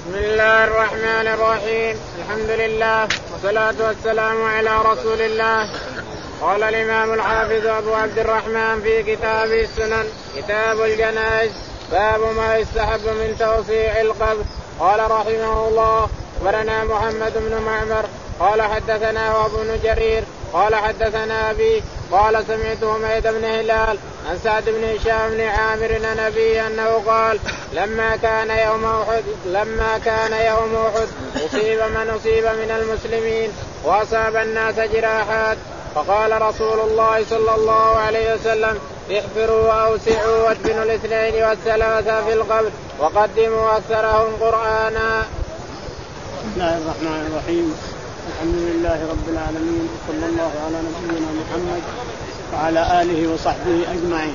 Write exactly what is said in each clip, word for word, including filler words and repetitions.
بسم الله الرحمن الرحيم. الحمد لله والصلاة والسلام على رسول الله. قال الإمام الحافظ أبو عبد الرحمن في كتاب السنن كتاب الجنائز باب ما يستحب من توسيع القبر. قال رحمه الله أخبرنا محمد بن معمر قال حدثنا وهب بن جرير قال حدثنا أبي قال سمعت حميد بن هلال عن سعد بن هشام بن عامر عن أبيه أنه قال لما كان يوم أحد لما كان يوم أحد أصيب من أصيب من المسلمين وأصاب الناس جراحات فقال رسول الله صلى الله عليه وسلم احفروا وأوسعوا وادفنوا الاثنين والثلاثة في القبر وقدموا أكثرهم قرآنا. بسم الله الرحمن الرحيم. الحمد لله رب العالمين وصلى الله على نبينا محمد وعلى آله وصحبه أجمعين.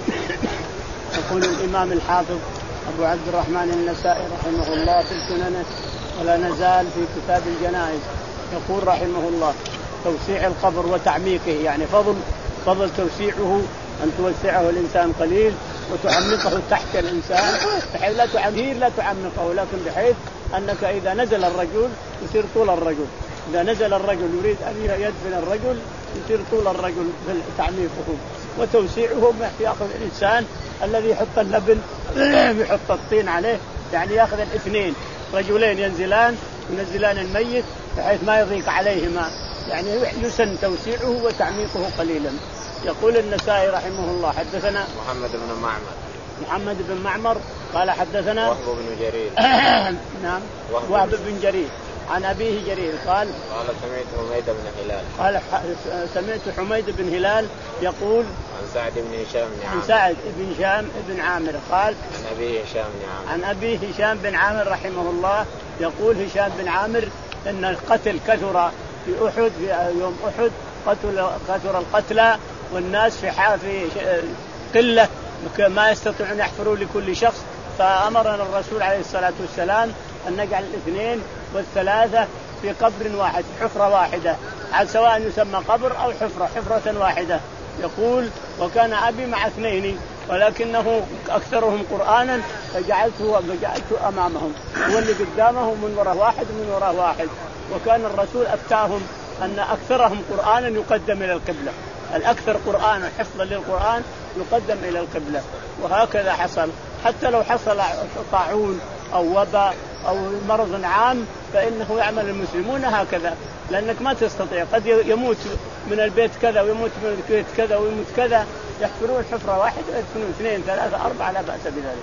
يقول الإمام الحافظ أبو عبد الرحمن النسائي رحمه الله في سننه ولا نزال في كتاب الجنائز يقول رحمه الله توسيع القبر وتعميقه، يعني فضل فضل توسيعه أن توسعه الإنسان قليل وتعمقه تحت الإنسان بحيث لا تعمير لا تعمقه، لكن بحيث أنك إذا نزل الرجل يصير طول الرجل، إذا نزل الرجل يريد أن يدفن الرجل يصير طول الرجل تعميقه وتوسيعه. يأخذ الإنسان الذي يحط اللبن يحط الطين عليه، يعني يأخذ الاثنين رجلين ينزلان ينزلان الميت بحيث ما يضيق عليهما، يعني يسن توسيعه وتعميقه قليلا. يقول النسائي رحمه الله حدثنا محمد بن معمر محمد بن معمر قال حدثنا وهب بن جرير نعم وهب بن جرير عن أبيه جرير قال قال سمعت حميد بن هلال قال سمعت حميد بن هلال يقول عن سعد بن هشام بن عامر عن سعد بن هشام بن عامر قال عن أبي هشام بن عامر عن أبي هشام بن عامر رحمه الله يقول هشام بن عامر إن القتل كثر في أحد في يوم أحد قتل كثر القتلى والناس في في قلة ما يستطيعون يحفروا لكل شخص، فأمرنا الرسول عليه الصلاة والسلام أن نجعل الاثنين والثلاثة في قبر واحد حفرة واحدة، على سواء يسمى قبر أو حفرة حفرة واحدة. يقول وكان أبي مع اثنين ولكنه أكثرهم قرآنا فجعلته فجعلته أمامهم، هو اللي قدامه من وراء واحد من وراء واحد، وكان الرسول أفتاهم أن أكثرهم قرآنا يقدم إلى القبلة، الأكثر قرآنا حفظا للقرآن يقدم إلى القبلة. وهكذا حصل، حتى لو حصل طاعون أو وباء أو مرض عام فإنه يعمل المسلمون هكذا، لأنك ما تستطيع قد يموت من البيت كذا ويموت من البيت كذا ويموت كذا، يحفرون حفرة واحدة ويدفنون اثنين ثلاثة أربعة لا بأس بذلك.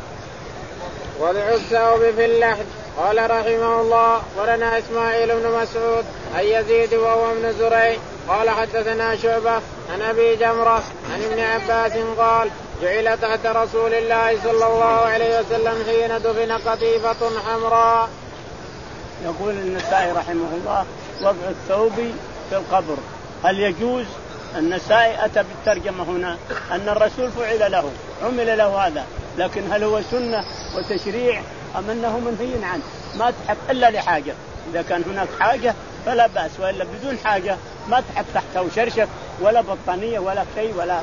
وضع الثوب في اللحد. قال رحمه الله ولنا إسماعيل بن مسعود عن يزيد وهو ابن زريع قال حدثنا شعبة عن أبي جمرة عن ابن عباس قال جعل تحت رسول الله صلى الله عليه وسلم حين دفن قطيفة حمراء. يقول النسائي رحمه الله وضع الثوب في القبر، هل يجوز؟ النسائي أتى بالترجمة هنا أن الرسول فعل له عمل له هذا، لكن هل هو سنة وتشريع أم أنه منهي عنه؟ ما تحط إلا لحاجة، إذا كان هناك حاجة فلا بأس، وإلا بدون حاجة ما تحط تحته شرشف ولا بطانية ولا شيء ولا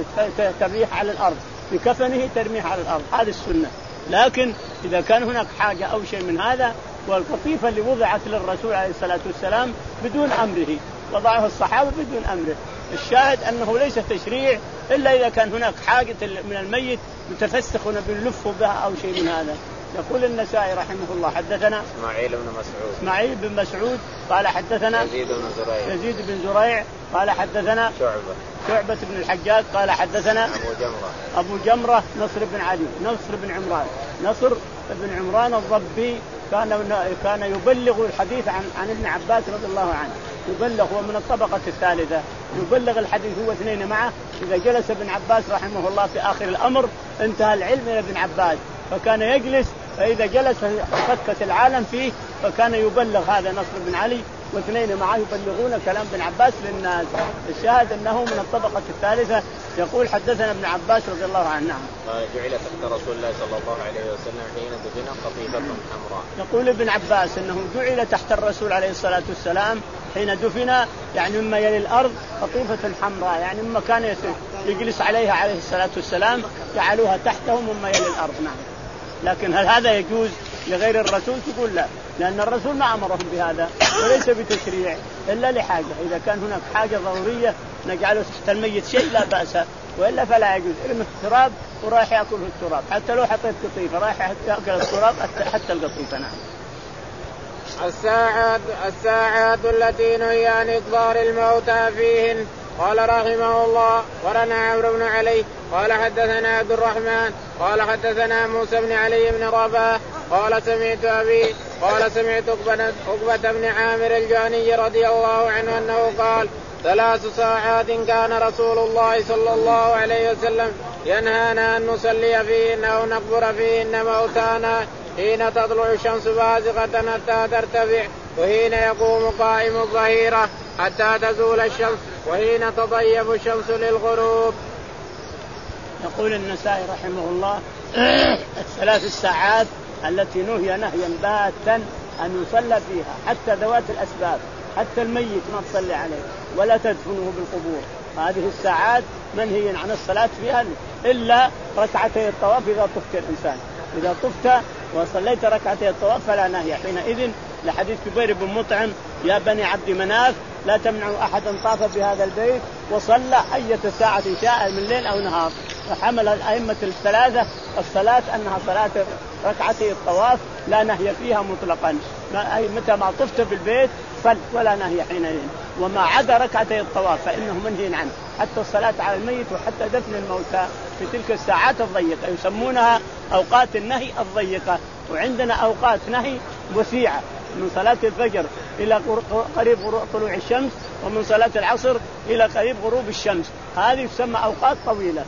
ترميه على الأرض، بكفنه ترميه على الأرض، هذه السنة. لكن إذا كان هناك حاجة أو شيء من هذا، والقطيفة اللي وضعت للرسول عليه الصلاة والسلام بدون أمره، وضعه الصحابة بدون أمره، الشاهد أنه ليس تشريع إلا إذا كان هناك حاجة من الميت متفسخ بنلفه بها أو شيء من هذا. يقول النسائي رحمه الله حدثنا إسماعيل بن مسعود إسماعيل بن مسعود قال حدثنا يزيد بن زريع يزيد بن زريع قال حدثنا شعبة شعبة بن الحجاج قال حدثنا أبو جمرة أبو جمرة نصر بن علي نصر بن عمران نصر بن عمران الضبي كان كان يبلغ الحديث عن عن ابن عباس رضي الله عنه، يبلغ هو من الطبقة الثالثة، يبلغ الحديث هو اثنين معه. إذا جلس ابن عباس رحمه الله في آخر الأمر انتهى العلم إلى ابن عباس، فكان يجلس، فإذا جلس فكت العالم فيه، فكان يبلغ هذا نصر بن علي واثنين معه يبلغون كلام ابن عباس للناس. الشاهد أنه من الطبقة الثالثة. يقول حدثنا ابن عباس رضي الله عنه قال جعل تحت رسول الله صلى الله عليه وسلم حين دفن قطيفة حمراء. يقول ابن عباس أنه جعل تحت الرسول عليه الصلاة والسلام حين دفن، يعني مما يلي الأرض قطيفة حمراء، يعني مما كان يجلس عليها عليه الصلاة والسلام جعلوها تحته مما يلي الأرض. نعم، لكن هل هذا يجوز؟ لغير الرسول تقول لا، لأن الرسول ما أمرهم بهذا وليس بتشريع إلا لحاجة. إذا كان هناك حاجة ضرورية نجعله تحت الميت شيء لا بأس، وإلا فلا يجوز. ارمي التراب ورايح يأكل التراب، حتى لو حطيت قطيفة رايح يأكل التراب حتى القطيفة. نعم. الساعات الساعات التي نهي عن إقبار الموتى فيهن. قال رحمه الله ورنا عمرو بن علي قال حدثنا عبد الرحمن قال حدثنا موسى بن علي بن رباح قال سمعت أبي قال سمعت عقبة بن عامر الجهني رضي الله عنه أنه قال ثلاث ساعات كان رسول الله صلى الله عليه وسلم ينهانا أن نصلي فيهن أو نقبر فيهن موتانا: حين تطلع الشمس بازغة حتى ترتفع، وحين يقوم قائم الظهيرة حتى تزول الشمس، وحين تضيف الشمس للغروب. يقول النسائي رحمه الله الثلاث الساعات التي نهي نهيا باتا أن يصلى فيها حتى ذوات الأسباب، حتى الميت ما تصلي عليه ولا تدفنه بالقبور. هذه الساعات منهي عن الصلاة فيها إلا ركعتي الطواف إذا طفت الإنسان. إذا طفت وصليت ركعتي الطواف فلا نهي حينئذ، لحديث كبير بن مطعم: يا بني عبد مناف لا تمنعوا أحدا طاف بهذا البيت وصلى أية ساعة شاء من ليل أو نهار. وحمل الأئمة الثلاثة الصلاة أنها صلاة ركعتي الطواف لا نهي فيها مطلقا، أي متى ما طفت بالبيت صل ولا نهي حينئذ. وما عدا ركعتي الطواف فإنه منهي عنه، حتى الصلاة على الميت وحتى دفن الموتى في تلك الساعات الضيقة، يسمونها أوقات النهي الضيقة. وعندنا أوقات نهي وسيعة، من صلاة الفجر إلى قريب طلوع الشمس، ومن صلاة العصر إلى قريب غروب الشمس. هذه تسمى أوقات طويلة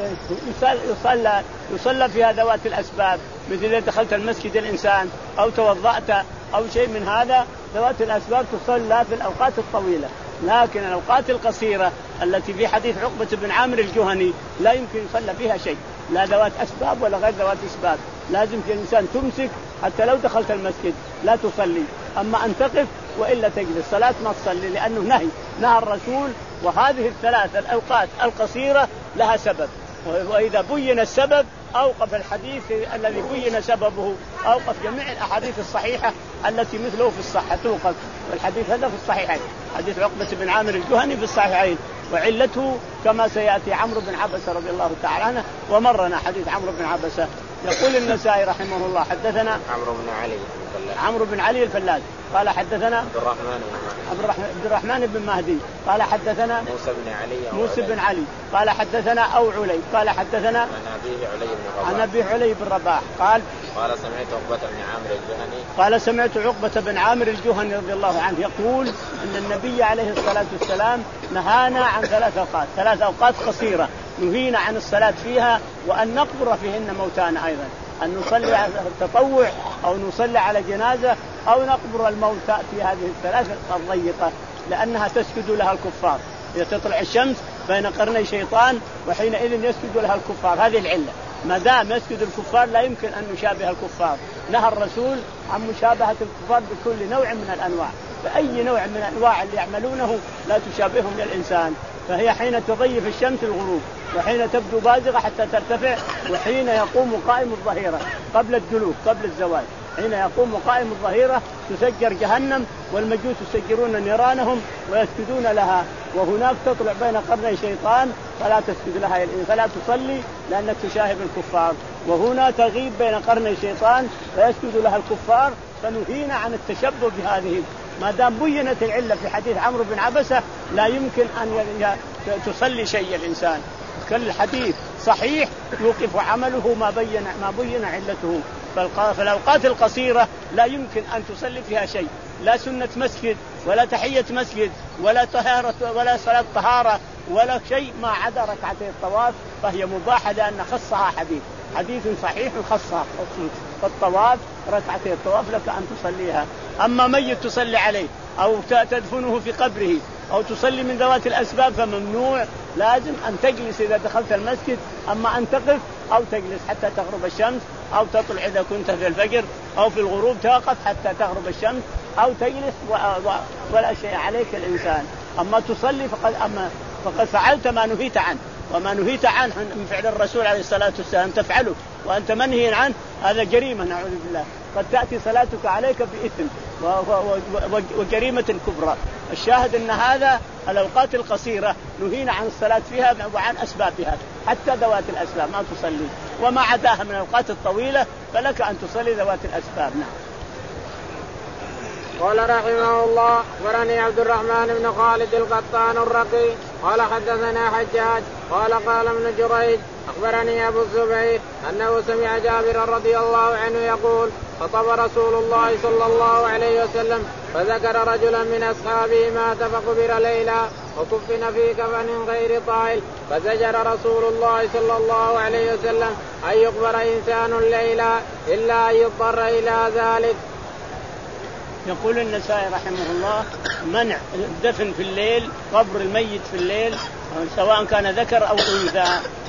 يصلى يصلى فيها ذوات الأسباب، مثل إذا دخلت المسجد الإنسان أو توضأت أو شيء من هذا، ذوات الأسباب تصلى في الأوقات الطويلة. لكن الأوقات القصيرة التي في حديث عقبة بن عامر الجهني لا يمكن يصلى فيها شيء، لا ذوات أسباب ولا غير ذوات أسباب. لازم في الإنسان تمسك حتى لو دخلت المسجد لا تصلي، أما أن تقف وإلا تجلس صلاة ما تصلي، لأنه نهي نهى الرسول. وهذه الثلاث الأوقات القصيرة لها سبب، وإذا بين السبب أوقف الحديث الذي بين سببه، أوقف جميع الأحاديث الصحيحة التي مثله في الصحة توقف. والحديث هذا في الصحيحين، حديث عقبة بن عامر الجهني في الصحيحين، وعلته كما سيأتي عمرو بن عبسة رضي الله تعالى عنه، ومرنا حديث عمرو بن عبسة. يقول النسائي رحمه الله حدثنا عمرو بن علي عمرو بن علي الفلاس قال حدثنا عبد الرحمن عبد الرحمن بن مهدي قال حدثنا موسى بن علي موسى بن علي قال حدثنا أو علي قال حدثنا عن أبيه علي بن رباح عن أبي علي بن رباح قال قال سمعت عقبة بن عامر الجهني قال سمعت عقبة بن عامر الجهني رضي الله عنه يقول أن النبي عليه الصلاة والسلام نهانا عن ثلاث أوقات ثلاث أوقات قصيرة نهينا عن الصلاة فيها، وأن نقبر فيهن موتانا أيضا، أن نصلي على التطوع أو نصلي على جنازة أو نقبر الموتى في هذه الثلاث الضيقة، لأنها تسجد لها الكفار. إذا تطلع الشمس بين قرني شيطان وحينئذ يسجد لها الكفار، هذه العلة. ما دام يسجد الكفار لا يمكن أن نشابه الكفار. نهى الرسول عن مشابهة الكفار بكل نوع من الأنواع، فأي نوع من الأنواع اللي يعملونه لا تشابههم للإنسان. فهي حين تضيف الشمس الغروب، وحين تبدو بازغة حتى ترتفع، وحين يقوم قائم الظهيرة قبل الدلوك قبل الزوال. حين يقوم قائم الظهيرة تسجر جهنم، والمجوس يسجرون نيرانهم ويسجدون لها، وهناك تطلع بين قرني شيطان فلا تسجد لها فلا تصلي لأنك تشاهد الكفار، وهنا تغيب بين قرني شيطان فيسجد لها الكفار. فنهينا عن التشبه بهذه. ما دام بينت العلة في حديث عمرو بن عبسة لا يمكن أن تصلي شيء الإنسان. كل الحديث صحيح يوقف عمله ما بين ما بين علته. فالأوقات القصيرة لا يمكن أن تصلي فيها شيء، لا سنة مسجد ولا تحية مسجد ولا طهارة ولا صلاة طهارة ولا شيء ما عدا ركعتي الطواف، فهي مباحة لأن خصها حديث حديث صحيح خصها. فالطواف ركعتي الطواف لك أن تصليها. أما ميت تصلي عليه أو تدفنه في قبره أو تصلي من ذوات الأسباب فممنوع، لازم أن تجلس إذا دخلت المسجد، أما أن تقف أو تجلس حتى تغرب الشمس، أو تطلع إذا كنت في الفجر، أو في الغروب توقف حتى تغرب الشمس، أو تجلس ولا شيء عليك الإنسان. أما تصلي فقد أما فقد فعلت ما نهيت عنه، وما نهيت عنه من فعل الرسول عليه الصلاة والسلام تفعله. وأنت منهي عنه هذا جريمة نعوذ بالله. قد تأتي صلاتك عليك بإثم وجريمة كبرى. الشاهد أن هذا الأوقات القصيرة نهينا عن الصلاة فيها وعن أسبابها حتى ذوات الأسباب ما تصلي، وما عداها من الأوقات الطويلة فلك أن تصلي ذوات الأسباب. نعم. قال رحمه الله أخبرني عبد الرحمن بن خالد القطان الرقي قال حدثنا حجاج قال قال ابن جريج أخبرني أبو الزبير أنه سمع جابر رضي الله عنه يقول خطب رسول الله صلى الله عليه وسلم فذكر رجلا من أصحابه مات فقبر ليلا وكفن في كفن غير طائل فزجر رسول الله صلى الله عليه وسلم أن يقبر إنسان ليلا إلا أن يضطر إلى ذلك. يقول النسائي رحمه الله منع الدفن في الليل، قبر الميت في الليل سواء كان ذكر أو أنثى،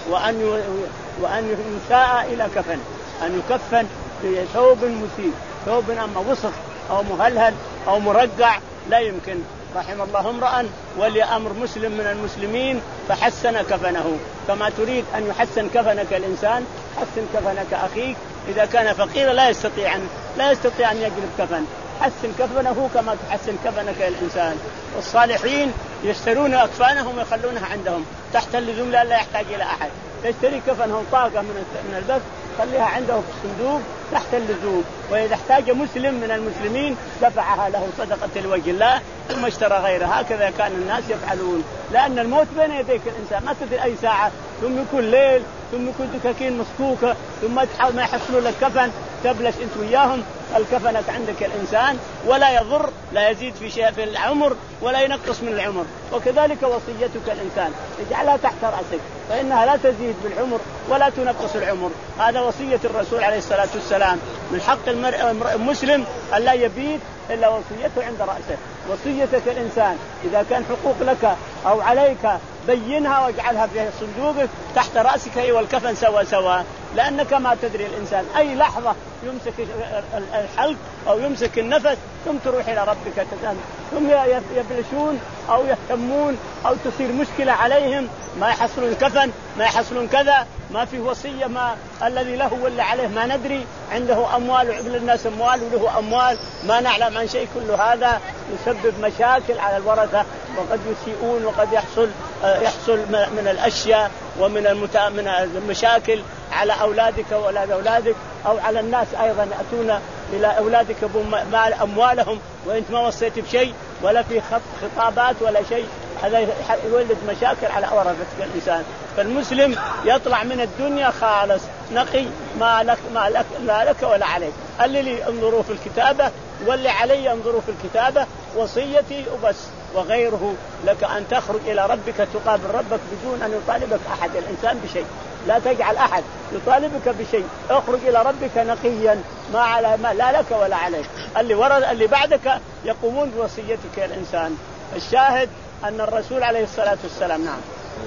وأن وأن يساء إلى كفن، أن يكفن في ثوب مسيء، ثوب أما وسخ أو مهلهل أو مرقع لا يمكن. رحم الله امرأ ولي أمر مسلم من المسلمين فحسن كفنه. كما تريد أن يحسن كفنك الإنسان حسن كفنك أخيك. إذا كان فقيرا لا يستطيع أن لا يستطيع أن يجلب كفن، حسن كفنه كما تحسن كفنك الإنسان. والصالحين يشترون أكفانهم ويخلونها عندهم تحت اللزوم لا يحتاج إلى أحد. يشتري كفنهم طاقة من البث خليها عنده في الصندوق تحت اللزوم، وإذا احتاج مسلم من المسلمين دفعها له صدقة لوجه الله ثم اشترى غيره. هكذا كان الناس يفعلون، لأن الموت بين يديك الإنسان ما تدري أي ساعة، ثم يكون ليل ثم يكون دكاكين مسكوكة ثم ما يحصلوا لك كفن تبلش أنت وياهم. الكفنك عندك الإنسان ولا يضر، لا يزيد في شيء في العمر ولا ينقص من العمر. وكذلك وصيتك الإنسان اجعلها تحت رأسك فإنها لا تزيد بالعمر ولا تنقص العمر. هذا وصية الرسول عليه الصلاة والسلام. من حق المسلم أن لا يبيت إلا وصيته عند رأسه. وصيتك الإنسان إذا كان حقوق لك أو عليك بينها واجعلها في صندوقك تحت رأسك والكفن سوا سوا، لأنك ما تدري الإنسان أي لحظة يمسك الحلق أو يمسك النفس ثم تروح إلى ربك تتهم، ثم يبلشون أو يهتمون أو تصير مشكلة عليهم، ما يحصلون كفن ما يحصلون كذا، ما في وصية، ما الذي له ولا عليه ما ندري، عنده أموال وعبل الناس أموال وله أموال ما نعلم عن شيء. كل هذا يسبب مشاكل على الورثة وقد يسيئون وقد يحصل يحصل من الأشياء ومن المتا... من المشاكل على أولادك وأولاد أولادك أو على الناس أيضا يأتون إلى أولادك بمال أموالهم وأنت ما وصيت بشيء ولا في خطابات ولا شيء. هذا يولد مشاكل على ورثة الإنسان. فالمسلم يطلع من الدنيا خالص نقي، ما لك ما لك لا لك ولا عليك. اللي لي انظروا في الكتابة واللي علي انظروا في الكتابة، وصيتي وبس. وغيره لك أن تخرج إلى ربك تقابل ربك بدون أن يطالبك أحد الإنسان بشيء. لا تجعل أحد يطالبك بشيء، اخرج إلى ربك نقيا ما على ما لا لك ولا عليك. اللي ورد اللي بعدك يقومون بوصيتك يا الإنسان. الشاهد أن الرسول عليه الصلاة والسلام نعم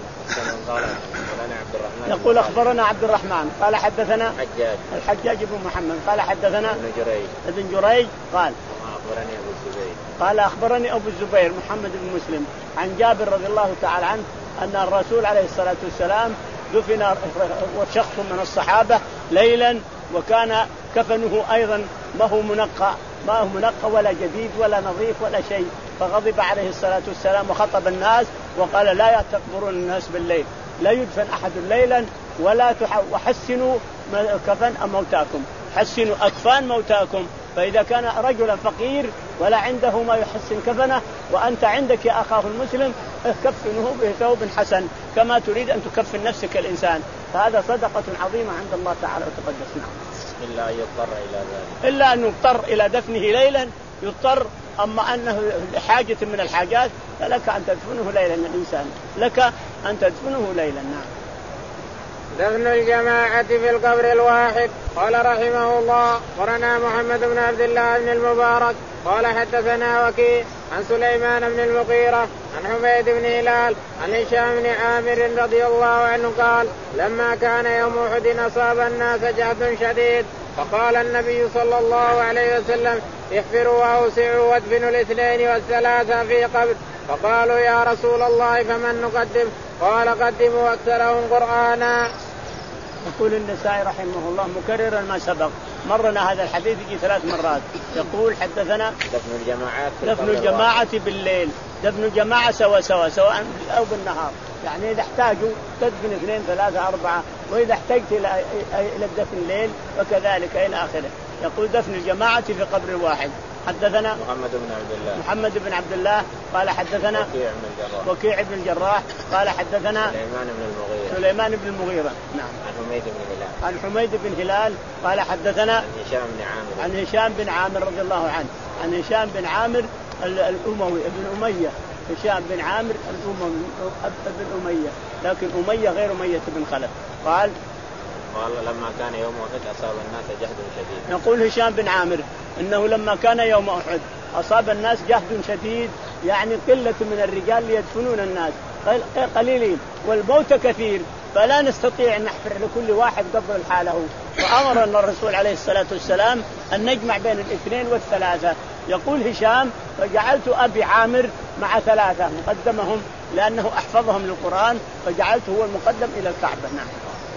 يقول أخبرنا عبد الرحمن قال حدثنا حجاج الحجاج بن محمد قال حدثنا ابن جريج ابن جريج قال أخبرني أبو الزبير قال أخبرني أبو الزبير محمد بن مسلم عن جابر رضي الله تعالى عنه أن الرسول عليه الصلاة والسلام دفن شخص من الصحابة ليلا وكان كفنه أيضا ما هو منقى ما هو منقى ولا جديد ولا نظيف ولا شيء. فغضب عليه الصلاة والسلام وخطب الناس وقال لا تقبرون الناس بالليل، لا يدفن أحد ليلا ولا وحسنوا كفن موتاكم، حسنوا أكفان موتاكم. فإذا كان رجلا فقير ولا عنده ما يحسن كفنه وأنت عندك يا أخاه المسلم كفنه بثوب حسن كما تريد أن تكفن نفسك الإنسان. فهذا صدقة عظيمة عند الله تعالى وتقدس. إلا أن يضطر إلى ذلك إلا أن يضطر إلى دفنه ليلا يضطر. أما أنه حاجة من الحاجات فلك أن تدفنه ليلا الإنسان لك أن تدفنه ليلا. نعم. دفن الجماعة في القبر الواحد. قال رحمه الله قرنا محمد بن عبد الله بن المبارك قال حدثنا وكيع عن سليمان بن المغيرة عن حميد بن هلال عن هشام بن عامر رضي الله عنه قال لما كان يوم أحد أصاب الناس جهد شديد فقال النبي صلى الله عليه وسلم احفروا وأوسعوا وادفنوا الاثنين والثلاثة في قبر. فقالوا يا رسول الله فمن نقدم؟ قال قدموا أكثرهم قرآنا. يقول النسائي رحمه الله مكررا ما سبق، مرنا هذا الحديث يجي ثلاث مرات. يقول حدثنا دفن الجماعات دفن الجماعة بالليل، دفن الجماعة سواء سواء سواء أو بالنهار، يعني إذا احتاجوا تدفن اثنين ثلاثة أربعة، وإذا احتجت إلى إلى الدفن الليل وكذلك إلى آخره. يقول دفن الجماعة في قبر واحد. حدثنا محمد بن عبد الله محمد بن عبد الله قال حدثنا وكيع بن الجراح وكيع بن الجراح قال حدثنا سليمان بن المغيرة سليمان بن المغيرة نعم عن حميد بن هلال عن حميد بن هلال قال حدثنا عن هشام بن عامر عن هشام بن عامر رضي الله عنه عن هشام بن عامر الأموي ابن أمية، هشام بن عامر الأموي ابن أمية، لكن أمية غير أمية بن خلف. قال قال لما كان يوم أحد أصاب الناس جهد شديد. يقول هشام بن عامر إنه لما كان يوم أحد أصاب الناس جهد شديد، يعني قلة من الرجال ليدفنون الناس قليلين والموت كثير، فلا نستطيع أن نحفر لكل واحد قبل حاله، فأمرنا الرسول عليه الصلاة والسلام أن نجمع بين الاثنين والثلاثة. يقول هشام فجعلت أبي عامر مع ثلاثة مقدمهم لأنه أحفظهم للقرآن، فجعلته هو المقدم إلى الكعبة. نعم.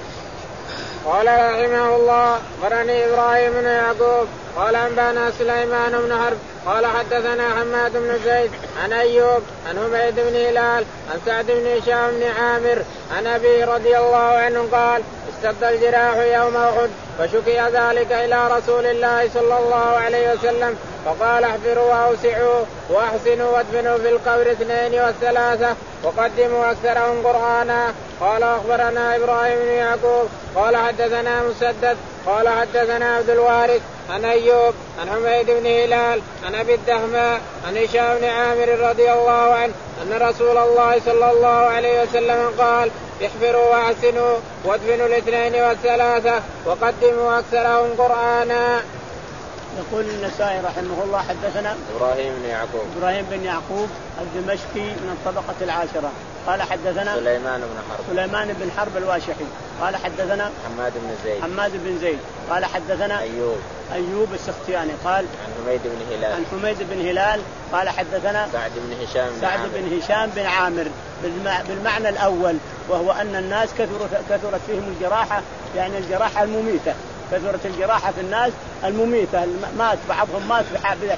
قال رحمه الله قرني إبراهيم بن يعقوب قال أنبانا سليمان بن حرب قال حدثنا حماد بن زيد عن أيوب عن حميد بن هلال عن سعد بن هشام بن عامر عن أبي رضي الله عنه قال اشتد الجراح يوم أحد فشكي ذلك إلى رسول الله صلى الله عليه وسلم فقال احفروا وأوسعوا وأحسنوا وادفنوا في القبر اثنين والثلاثة وقدموا أكثرهم قرآنا. قال أخبرنا إبراهيم بن يعقوب قال حدثنا مسدد قال حدثنا عبد الوارث عن أيوب عن حميد بن هلال عن أبي الدهماء عن هشام بن عامر رضي الله عنه أن رسول الله صلى الله عليه وسلم قال احفروا وأحسنوا وادفنوا الاثنين والثلاثة وقدموا أكثرهم قرآنا. يقول النسائي رحمه الله حدثنا إبراهيم بن يعقوب إبراهيم بن يعقوب الدمشقي من الطبقة العاشرة قال حدثنا سليمان بن حرب سليمان بن حرب الواشحي قال حدثنا حماد بن زيد حماد بن زيد قال حدثنا أيوب أيوب السختياني قال عن حميد بن هلال عن حميد بن هلال قال حدثنا سعد بن هشام بن سعد عامر بن هشام بن عامر بالمعنى الأول، وهو أن الناس كثرت كثرت فيهم الجراحة، يعني الجراحة المميتة، كثرت الجراحة في الناس المميتة، مات بعضهم مات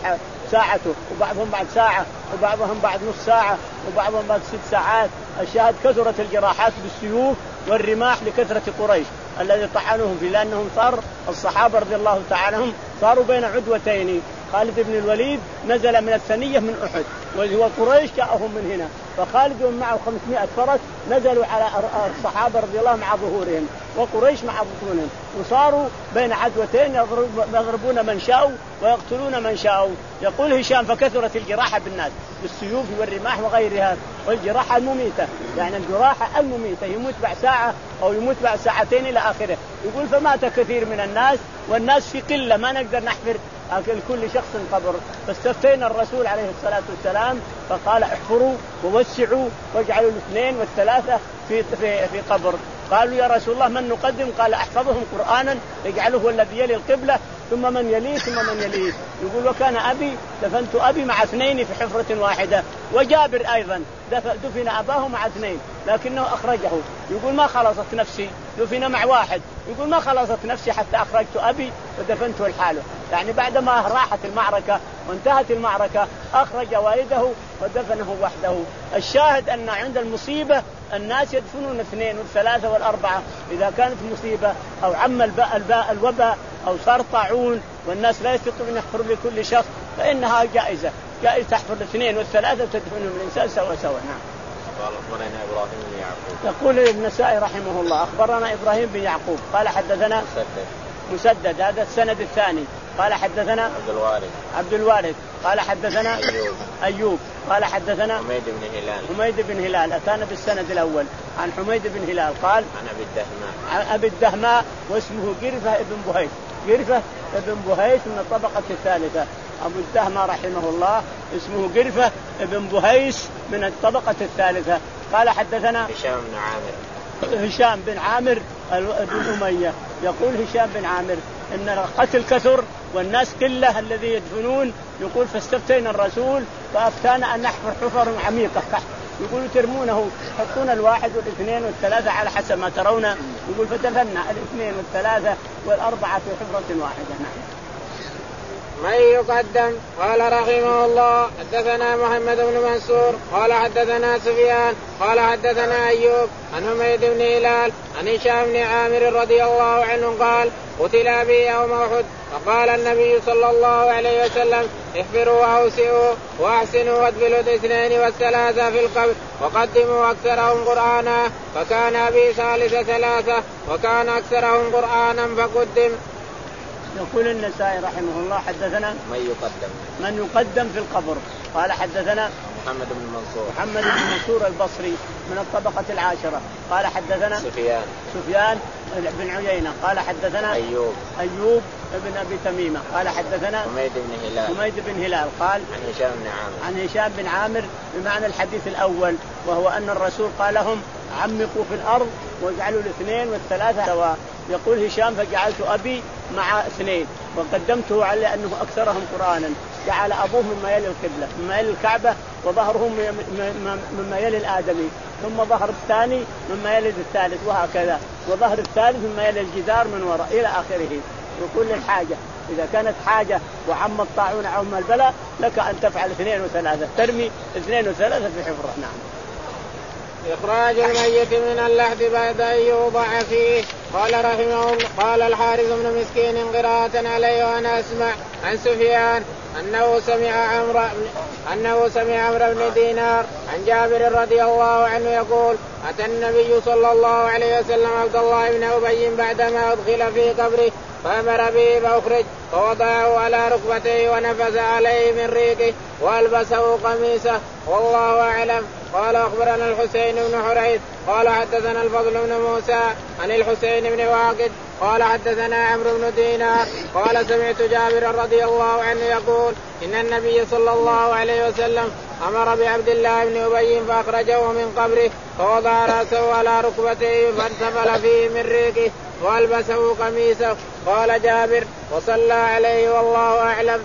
ساعته وبعضهم بعد ساعة وبعضهم بعد نص ساعة وبعضهم بعد ست ساعات. الشاهد كثرت الجراحات بالسيوف والرماح لكثرة قريش الذي طعنوهم فيه، لأنهم صار الصحابة رضي الله تعالى عنهم صاروا بين عدوتين. خالد بن الوليد نزل من الثنية من أحد وهو قريش جاءهم من هنا، فخالد معه خمسمائة فرس نزلوا على الصحابة رضي الله مع ظهورهم وقريش مع بطونهم، وصاروا بين عدوتين يضربون من شاءوا ويقتلون من شاءوا. يقول هشام فكثرت الجراحة بالناس بالسيوف والرماح وغيرها، والجراحة المميتة يعني الجراحة المميتة يموت بعد ساعة أو يموت بعد ساعتين إلى آخره. يقول فمات كثير من الناس والناس في قلة ما نقدر نحفر كل شخص قبر، فاستفتينا الرسول عليه الصلاة والسلام فقال احفروا ووسعوا واجعلوا الاثنين والثلاثة في في في قبر. قالوا يا رسول الله من نقدم؟ قال احفظهم قرآنا اجعله هو الذي يلي القبلة ثم من يليه ثم من يليه. يقول وكان أبي دفنت أبي مع اثنين في حفرة واحدة، وجابر أيضا دفن أباه مع اثنين لكنه أخرجه. يقول ما خلصت نفسي، دفن مع واحد. يقول ما خلصت نفسي حتى أخرجت أبي ودفنته لحاله، يعني بعدما راحت المعركة وانتهت المعركة أخرج والده ودفنه وحده. الشاهد أن عند المصيبة الناس يدفنون اثنين والثلاثة والأربعة. إذا كانت مصيبة أو عم الباء الباء الوباء أو صار طاعون والناس لا يستطيعون يحفر لكل شخص فإنها جائزة، جائز تحفر الاثنين والثلاثة وتدفنهم الإنسان سوا سوا. نعم. قال أخبرنا إبراهيم بن يعقوب. يقول النسائي رحمه الله أخبرنا إبراهيم بن يعقوب قال حدثنا مسدد مسدد هذا السند الثاني قال حدثنا عبد الوارث عبد الوارث قال حدثنا أيوب أيوب قال حدثنا حميد بن هلال حميد بن هلال أتانا بالسند الأول عن حميد بن هلال قال عن أبي الدهماء عن أبي الدهماء واسمه قرفة ابن بهيس، قرفة ابن بهيس من الطبقة الثالثة. أبو الدهماء رحمه الله اسمه قرفة ابن بهيس من الطبقة الثالثة. قال حدثنا هشام بن عامر هشام بن عامر بن أمية. يقول هشام بن عامر إن القتل كثر والناس قلة الذي يدفنون. يقول فاستفتينا الرسول فأفتانا أن نحفر حفر عميقة يقولوا ترمونه تحطون الواحد والاثنين والثلاثة على حسب ما ترون. يقول فتفنى الاثنين والثلاثة والأربعة في حفرة واحدة. نعم. من يقدم؟ قال رحمه الله حدثنا محمد بن منصور قال حدثنا سفيان قال حدثنا أيوب عن حميد بن هلال عن هشام بن عامر رضي الله عنه قال قتل أبي يوم أحد فقال النبي صلى الله عليه وسلم احفروا وأوسئوا وأحسنوا وادبلوا الاثنين والثلاثة في القبر وقدموا أكثرهم قرآنا فكان أبي ثالث ثلاثة وكان أكثرهم قرآنا فقدم. يقول النسائي رحمه الله حدثنا من يقدم من يقدم في القبر. قال حدثنا محمد بن منصور محمد بن منصور البصري من الطبقة العاشرة قال حدثنا سفيان سفيان بن عيينة قال حدثنا أيوب أيوب بن أبي تميمة قال حدثنا حميد بن هلال حميد بن هلال قال عن هشام بن عامر عن هشام بن عامر بمعنى الحديث الأول وهو أن الرسول قال لهم عمقوا في الأرض واجعلوا الاثنين والثلاثة سواء. يقول هشام فجعلت أبي مع اثنين وقدمته على أنه أكثرهم قرآنا. جعل أبوه مما يلي القبلة مما يلي الكعبة وظهره مما يلي الآدمي ثم ظهر الثاني مما يلي الثالث وهكذا وظهر الثالث مما يلي الجدار من وراء إلى آخره. وكل الحاجة إذا كانت حاجة وعم الطاعون عم البلاء لك أن تفعل اثنين وثلاثة ترمي اثنين وثلاثة في حفرة. نعم. إخراج الميت من اللحد بعد أن يوضع فيه. قال رحمه الله قال الحارث بن مسكين قراءة عليه وأنا أسمع عن سفيان أنه سمع عمرو أنه سمع عمرو بن دينار عن جابر رضي الله عنه يقول أتى النبي صلى الله عليه وسلم عبد الله بن أبي بعدما أدخل في قبره فأمر به فأخرج فوضعه على ركبتيه ونفس عليه من ريقه وألبسه قميصه والله أعلم. قال أخبرنا الحسين بن حريث قال حدثنا الفضل بن موسى عن الحسين بن واقد قال حدثنا عمرو بن دينار قال سمعت جابر رضي الله عنه يقول إن النبي صلى الله عليه وسلم أمر بعبد الله بن أبي فأخرجه من قبره فوضع رأسه على ركبتيه فانتفل فيه من ريقه وألبسه قميصه. قال جابر وصلى عليه والله أعلم.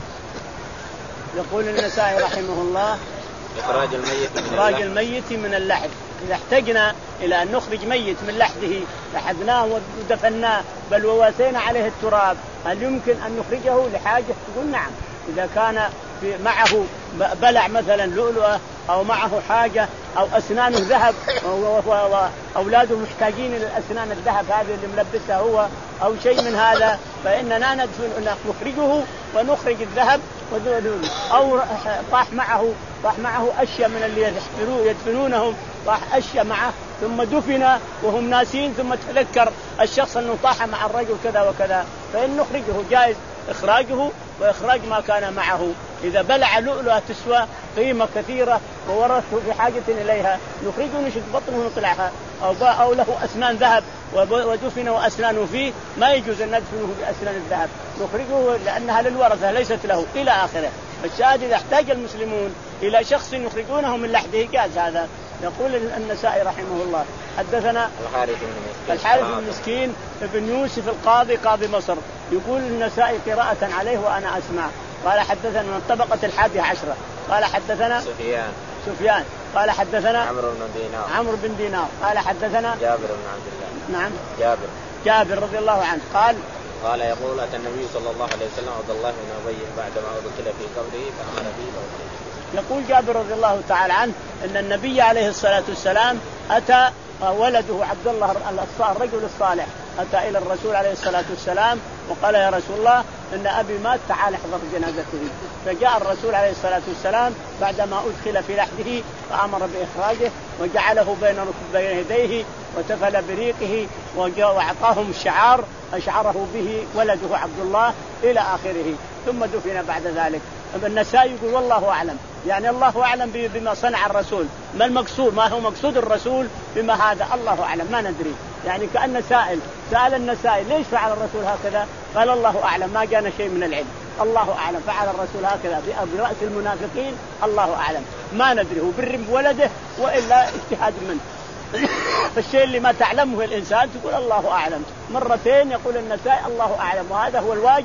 يقول النسائي رحمه الله إخراج الميت من إخراج الميت من اللحد. إذا احتجنا إلى أن نخرج ميت من لحده لحدناه ودفناه بل وواسينا عليه التراب هل يمكن أن نخرجه لحاجة؟ تقول نعم. إذا كان في معه بلع مثلا لؤلؤة أو معه حاجة أو أسنانه ذهب وأولاده محتاجين إلى الأسنان الذهب هذه اللي ملبسها هو أو شيء من هذا فإننا ندفن نخرجه ونخرج الذهب أو طاح معه طاح معه أشياء من اللي يدفنونهم طاح أشياء معه ثم دفن وهم ناسين ثم تذكر الشخص أنه طاح مع الرجل كذا وكذا فإن نخرجه جائز إخراجه وإخراج ما كان معه. إذا بلع لؤلؤة تسوى قيمة كثيرة وورثه في حاجة إليها نخرجه نشد بطنه ونقلعها أو, أو له أسنان ذهب ودفن وأسنانه فيه ما يجوز أن ندفنه بأسنان الذهب نخرجه لأنها للورثة ليست له إلى آخره. الشاهد إذا احتاج المسلمون إلى شخص يخرجونه من لحده جاز هذا. يقول النسائي رحمه الله حدثنا الحارث بن مسكين ابن يوسف القاضي قاضي مصر. يقول النسائي قراءة عليه وأنا أسمع قال حدثنا من طبقة الحادية عشرة قال حدثنا سفيان سفيان قال حدثنا عمرو بن دينار عمرو بن دينار قال حدثنا جابر بن عبد الله نعم جابر جابر رضي الله عنه قال قال يقول أتى النبي صلى الله عليه وسلم عبد الله بن أبي بعدما أدخل في قبره فأمر به فأخرج. يقول جابر رضي الله تعالى عنه أن النبي عليه الصلاة والسلام أتى ولده عبد الله الرجل الصالح أتى إلى الرسول عليه الصلاة والسلام وقال يا رسول الله إن أبي مات تعال احضر جنازته. فجاء الرسول عليه الصلاة والسلام بعدما أدخل في لحده فأمر بإخراجه وجعله بين يديه وتفل بريقه وأعطاهم الشعار أشعره به ولده عبد الله إلى آخره ثم دفن بعد ذلك. النسائي يقول والله أعلم يعني الله أعلم بما صنع الرسول ما المقصود ما هو مقصود الرسول بما هذا الله أعلم ما ندري. يعني كأن سائل سأل النسائي ليش فعل الرسول هكذا قال الله أعلم ما جانا شيء من العلم الله أعلم فعل الرسول هكذا برأس المنافقين الله أعلم ما ندري هو بر بولده وإلا اجتهاد منه. فالشيء اللي ما تعلمه الإنسان تقول الله أعلم مرتين يقول النسائي الله أعلم وهذا هو الواجب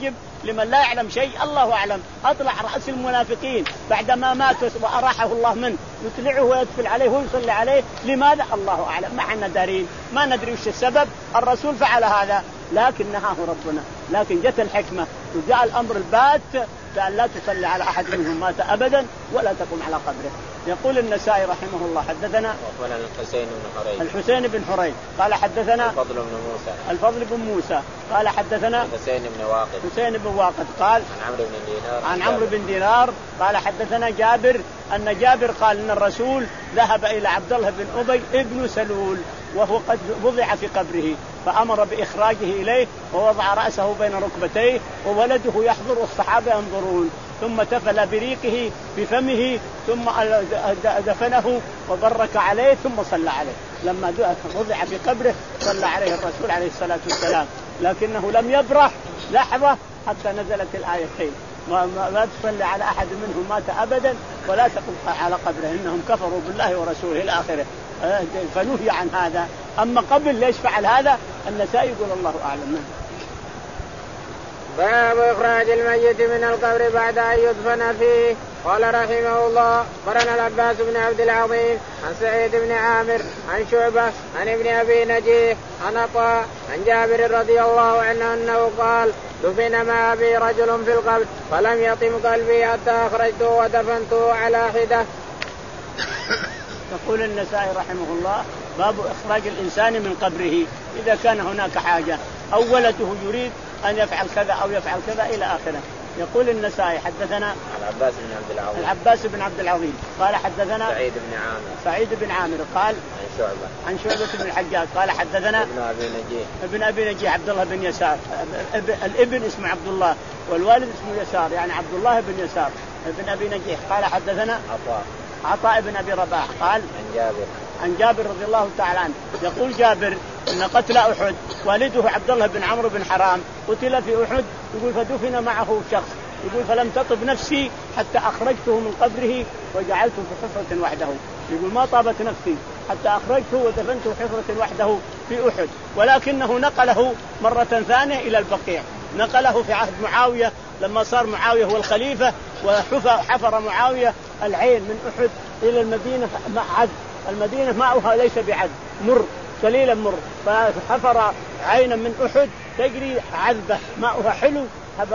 لمن لا يعلم شيء الله أعلم. أطلع رأس المنافقين بعدما مات وأراحه الله منه يطلعه ويدفل عليه ويصلي عليه، لماذا؟ الله أعلم، ما احنا دارين، ما ندري وش السبب. الرسول فعل هذا لكن نهاه ربنا، لكن جت الحكمة وجاء الأمر البات قال لا تصلي على أحد منهم مات أبدا ولا تقم على قبره. يقول النسائي رحمه الله حدثنا الحسين بن حريث الحسين بن حريث قال حدثنا الفضل بن موسى الفضل بن موسى قال حدثنا حسين بن واقد حسين بن واقد قال عن عمرو بن دينار عن عمرو بن دينار قال حدثنا جابر أن جابر قال إن الرسول ذهب إلى عبد الله بن أبي ابن سلول وهو قد وضع في قبره فأمر بإخراجه إليه ووضع رأسه بين ركبتيه وولده يحضر والصحابة ينظرون، ثم تفل بريقه بفمه ثم دفنه وبرك عليه ثم صلى عليه. لما وضع في قبره صلى عليه الرسول عليه الصلاة والسلام، لكنه لم يبرح لحظة حتى نزلت الآيتين ما تصلي على أحد منهم مات أبدا ولا تقم على قبره إنهم كفروا بالله ورسوله إلى آخره، فنهي عن هذا. أما قبل ليش فعل هذا النسائي يقول الله أعلم. باب إخراج الميت من القبر بعد أن يدفن فيه. قال رحمه الله قرن العباس بن عبد العظيم عن سعيد بن عامر عن شعبة عن ابن أبي نجيح عن عطاء عن جابر رضي الله عنه أنه قال دفن مع أبي رجل في القبر فلم يطم قلبي حتى أخرجته ودفنته على حدة. يقول النسائي رحمه الله باب إخراج الإنسان من قبره إذا كان هناك حاجة أو ولده يريد أن يفعل كذا أو يفعل كذا إلى آخره. يقول النسائي حدثنا العباس بن عبد العظيم العباس بن عبد العظيم قال حدثنا سعيد بن عامر سعيد بن عامر قال عن شعبة عن شعبة بن الحجاج قال حدثنا ابن أبي نجيح ابن أبي نجيح عبد الله بن يسار، الابن اسمه عبد الله والوالد اسمه يسار يعني عبد الله بن يسار ابن أبي نجيح قال حدثنا عطاء عطاء بن أبي رباح قال عن جابر عن جابر رضي الله تعالى عنه يقول جابر إن قتل أحد والده عبد الله بن عمرو بن حرام قتل في أحد، يقول فدفن معه شخص، يقول فلم تطب نفسي حتى أخرجته من قبره وجعلته في حفرة وحده، يقول ما طابت نفسي حتى أخرجته ودفنته في حفرة وحده في أحد، ولكنه نقله مرة ثانية إلى البقيع، نقله في عهد معاوية لما صار معاوية هو الخليفة وحفر معاوية العين من أحد إلى المدينة مع عد، المدينة معها ليس بعد مر قليلا مر، فحفر عينا من أحد تجري عذبة ماؤها حلو،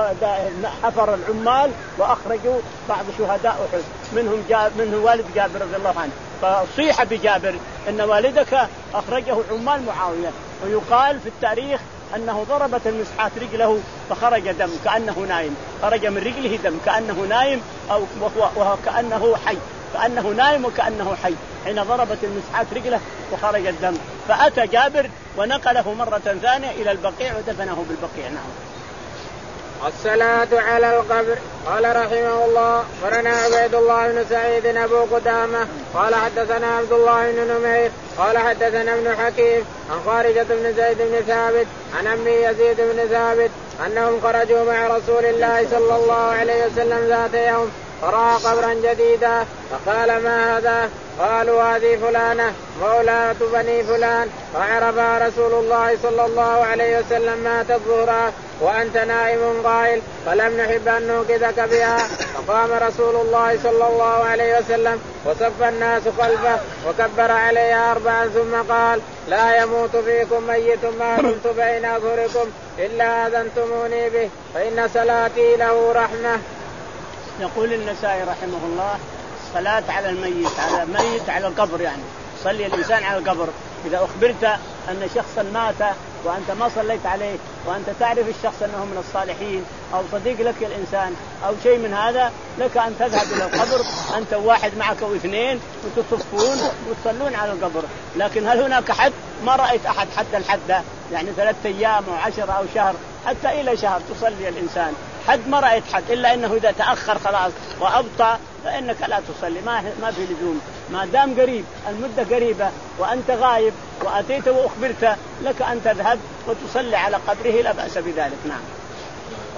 حفر العمال وأخرجوا بعض شهداء أحد منهم جاب منه والد جابر رضي الله عنه، فصيح بجابر إن والدك أخرجه عمال معاوية، ويقال في التاريخ أنه ضربت المسحات رجله فخرج دم كأنه نايم، خرج من رجله دم كأنه نايم أو وهو, وهو كأنه حي، كأنه نايم وكأنه حي حين ضربت المسحات رجله وخرج الدم، فأتى جابر ونقله مرة ثانية إلى البقيع ودفنه بالبقيع. نعم. الصلاة على القبر. قال رحمه الله قرنا عبيد الله بن سعيد أبو قدامة قال حدثنا عبد الله بن نمير قال حدثنا ابن حكيم عن خارجة بن زيد بن ثابت عن عمي يزيد بن ثابت أنهم خرجوا مع رسول الله صلى الله عليه وسلم ذات يوم فرأى قبرا جديدا فقال ما هذا؟ قالوا هذه فلانة مولاة بني فلان، فعرفها رسول الله صلى الله عليه وسلم ماتت ظهرا وأنت نائم قائل فلم نحب أن نوقظك بها، فقام رسول الله صلى الله عليه وسلم وصف الناس خلفه وكبر عليها أربعا ثم قال لا يموت فيكم ميت ما كنت بين أظهركم إلا أذنتموني به فإن صلاتي له رحمة. يقول النسائي رحمه الله الصلاة على الميت على الميت على القبر، يعني صلي الإنسان على القبر. إذا أخبرت أن شخصا مات وأنت ما صليت عليه وأنت تعرف الشخص أنه من الصالحين أو صديق لك الإنسان أو شيء من هذا، لك أن تذهب إلى القبر أنت واحد معك واثنين وتصفون وتصلون على القبر. لكن هل هناك حد؟ ما رأيت أحد حتى الحد يعني ثلاثة أيام أو عشرة أو شهر حتى إلى شهر تصلي الإنسان، حد ما رأيت حد، إلا أنه إذا تأخر خلاص وأبطأ فإنك لا تصلي، ما ما في لزوم، ما دام قريب المدة قريبة وأنت غايب وأتيت وأخبرت لك أن تذهب وتصلي على قبره لا بأس بذلك. نعم.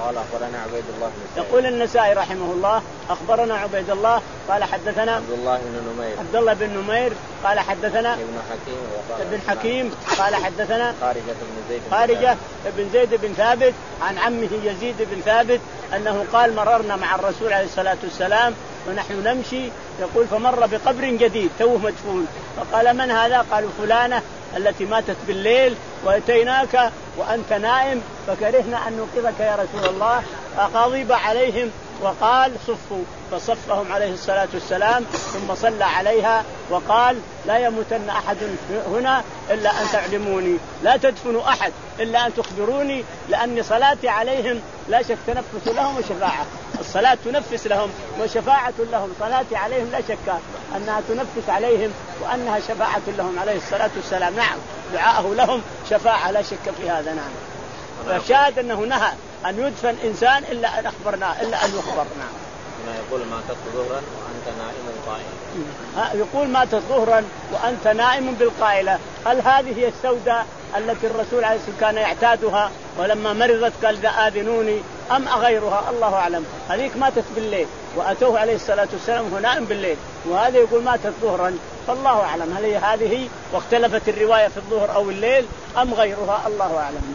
قال أخبرنا عبيد الله بن يقول النسائي رحمه الله أخبرنا عبيد الله قال حدثنا عبد الله بن نمير عبد الله بن نمير قال حدثنا ابن حكيم ابن حكيم قال حدثنا خارجة بن زيد خارجة بن زيد بن ثابت عن عمه يزيد بن ثابت أنه قال مررنا مع الرسول عليه الصلاة والسلام ونحن نمشي يقول فمر بقبر جديد توه مدفون فقال من هذا؟ قالوا فلانة التي ماتت بالليل وأتيناك وأنت نائم فكرهنا أن نوقظك يا رسول الله. فغضب عليهم وقال صفوا فصفهم عليه الصلاة والسلام ثم صلى عليها وقال لا يموتن أحد هنا إلا أن تعلموني لا تدفنوا أحد إلا أن تخبروني لأن صلاتي عليهم لا شك تنفس لهم وشفاعة. الصلاة تنفس لهم وشفاعة لهم صلاتي عليهم لا شك أنها تنفس عليهم وأنها شفاعة لهم عليه الصلاة والسلام. نعم دعاءه لهم شفاعة لا شك في هذا. نعم فشاهد أنه نهى أن يدفن إنسان إلا أن أخبرنا إلا أن يخبر. نعم يقول ماتت ظهرا وأنت نائم قائم يقول ماتت ظهرا وأنت نائم بالقائلة. هل هذه هي السوداء التي الرسول عليه الصلاة والسلام كان يعتادها ولما مرضت قال آذنوني أم أغيرها؟ الله أعلم. هذيك ماتت بالليل وأتوه عليه الصلاة والسلام وهو نائم بالليل وهذا يقول ماتت ظهرا فالله أعلم هل هي هذه واختلفت الرواية في الظهر أو الليل أم غيرها الله أعلم.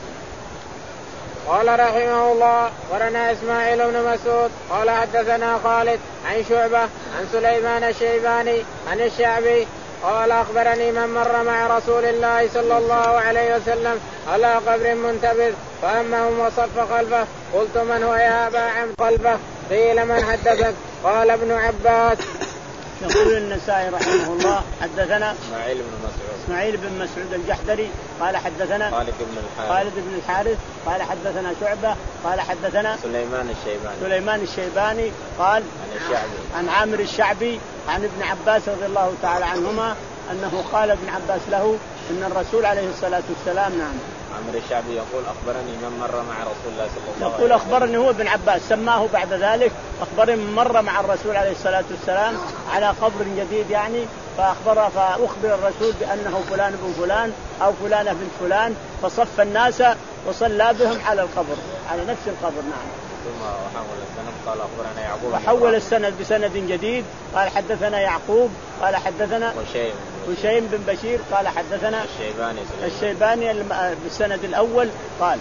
قال رحمه الله ورنا إسماعيل بن مسعود قال حدثنا خالد عن شعبة عن سليمان الشيباني عن الشعبي قال أخبرني من مر مع رسول الله صلى الله عليه وسلم على قبر منتبذ فأمهم وصف خلفه قلت من هو يا أبا عم خلفه قيل من حدثك قال ابن عباس. يقول النسائي رحمه الله حدثنا إسماعيل بن مسعود إسماعيل بن مسعود الجحدري قال حدثنا خالد بن الحارث خالد بن الحارث قال حدثنا شعبة قال حدثنا سليمان الشيباني سليمان الشيباني قال عن الشعبي عن عامر الشعبي عن ابن عباس رضي الله تعالى عنهما أنه قال ابن عباس له إن الرسول عليه الصلاة والسلام نعم عامر الشعبي يقول أخبرني من مر مع رسول الله صلى الله عليه وسلم يقول أخبرني هو ابن عباس سماه بعد ذلك أخبرني من مر مع الرسول عليه الصلاة والسلام على قبر جديد يعني فأخبر فأخبر الرسول بأنه فلان بن فلان أو فلانة بنت فلان فصف الناس وصلى بهم على القبر على نفس القبر. نعم ثم وحول السند قال أخبرنا يعقوب وحول السند بسند جديد قال حدثنا يعقوب قال حدثنا وشيم وشيم بن بشير قال حدثنا الشيباني الشيباني بالسند الأول قال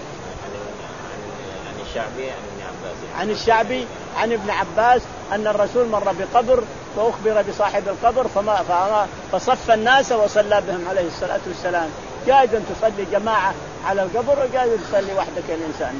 عن الشعبي عن ابن عباس عن الشعبي عن ابن عباس أن الرسول مر بقبر وأخبر بصاحب القبر فما فما فصف الناس وصلى بهم عليه الصلاة والسلام. جائز أن تصلي جماعة على القبر وجائز أن تصلي وحدك الإنسان.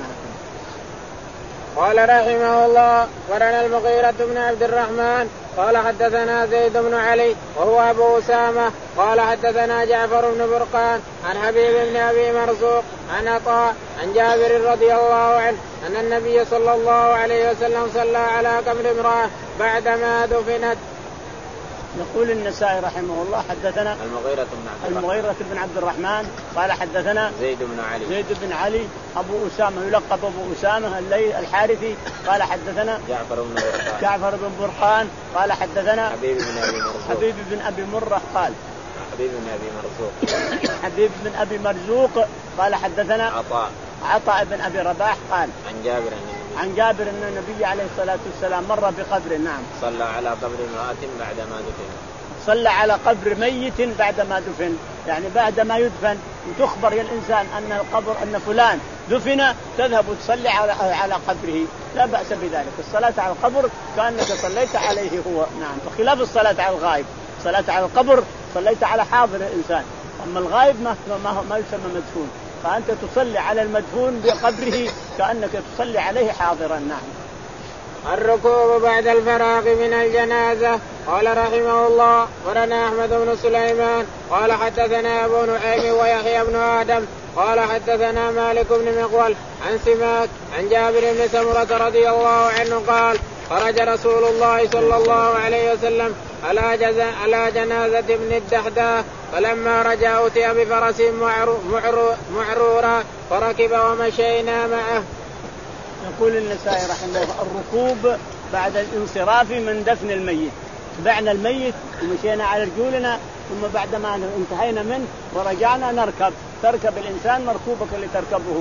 قال رحمه الله ورنا المغيرة بن عبد الرحمن قال حدثنا زيد بن علي وهو أبو أسامة قال حدثنا جعفر بن برقان عن حبيب بن أبي مرزوق عن عطاء عن جابر رضي الله عنه أن النبي صلى الله عليه وسلم صلى على قبر امرأة بعدما دفنت. يقول النسائي رحمه الله حدثنا المغيرة بن عبد الرحمن المغيرة بن عبد الرحمن قال حدثنا زيد بن علي زيد بن علي أبو أسامة يلقب أبو أسامة الحارثي قال حدثنا جعفر بن برقان جعفر بن برقان قال حدثنا حبيب بن أبي مرزوق حبيب بن أبي مرة قال حبيب بن أبي مرزوق حبيب بن أبي مرزوق قال حدثنا عطاء عطاء بن أبي رباح قال عن جابر عن جابر أن النبي عليه الصلاة والسلام مر بقبر. نعم صلى على قبر امرأة بعدما دفن صلى على قبر ميت بعدما دفن يعني بعدما يدفن وتخبر يا الإنسان أن القبر أن فلان دفن تذهب وتصلي على على قبره لا بأس بذلك. الصلاة على القبر كأنك صليت عليه هو. نعم بخلاف الصلاة على الغائب. صلاة على القبر صليت على حاضر الإنسان أما الغائب ما ما, ما يسمى مدفون فأنت تصلي على المدفون بقبره كأنك تصلي عليه حاضرا. نعم الركوب بعد الفراغ من الجنازة. قال رحمه الله ورنا أحمد بن سليمان قال حدثنا أبو نعيم ويحيى بن آدم قال حدثنا مالك بن مغول عن سماك عن جابر بن سمرة رضي الله عنه قال خرج رسول الله صلى الله عليه وسلم على, جز... على جنازة ابن الدحداح فلما رجع أتي بفرس معرو... معرو... معرورا فركب ومشينا معه. يقول النسائي رحمه الله الركوب بعد الانصراف من دفن الميت. تبعنا الميت ومشينا على رجولنا ثم بعد ما انتهينا منه ورجعنا نركب. تركب الإنسان مركوبك اللي تركبه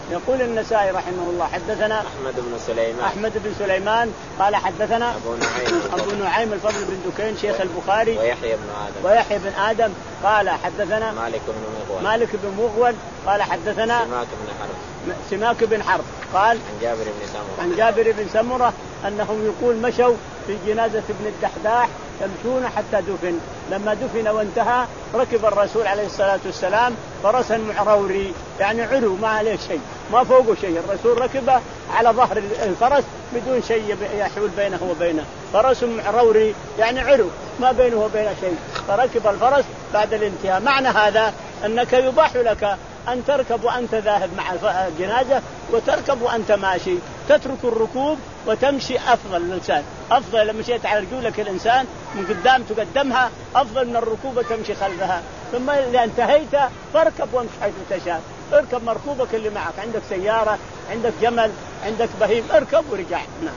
يقول النسائي رحمه الله حدثنا أحمد بن سليمان أحمد بن سليمان قال حدثنا أبو نعيم أبو نعيم الفضل بن دكين شيخ البخاري ويحيى بن آدم ويحيى بن آدم قال حدثنا مالك بن مغول مالك بن مغول قال حدثنا سماك بن حرب سماك بن حرب قال عن جابر بن سمرة عن جابر بن سمرة أنهم يقول مشوا في جنازة ابن الدحداح يمشون حتى دفن. لما دفن وانتهى ركب الرسول عليه الصلاة والسلام فرسا معروري يعني علو ما عليه شيء ما فوقه شيء. الرسول ركبه على ظهر الفرس بدون شيء يحول بينه وبينه. فرس معروري يعني علو ما بينه وبينه شيء. فركب الفرس بعد الانتهاء. معنى هذا أنك يباح لك أن تركب وأنت ذاهب مع الجنازة وتركب وأنت ماشي. تترك الركوب وتمشي أفضل للإنسان. أفضل لما مشيت على رجولك الإنسان من قدام تقدمها أفضل من الركوب وتمشي خلفها. ثم إذا انتهيت فاركب وامشي حيث تشاء. اركب مركوبك اللي معك. عندك سيارة عندك جمل عندك بهيم اركب ورجع. نعم.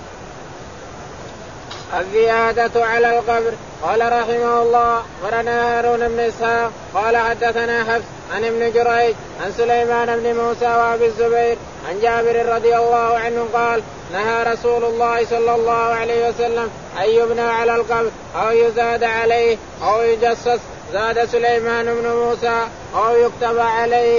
الزيادة على القبر. قال رحمه الله ورنا هارون بن إسحاق قال حدثنا حفص عن ابن جريج عن سليمان بن موسى وابي الزبير عن جابر رضي الله عنه قال نهى رسول الله صلى الله عليه وسلم أن يبنى على القبر أو يزاد عليه أو يجسس. زاد سليمان بن موسى أو يكتب عليه.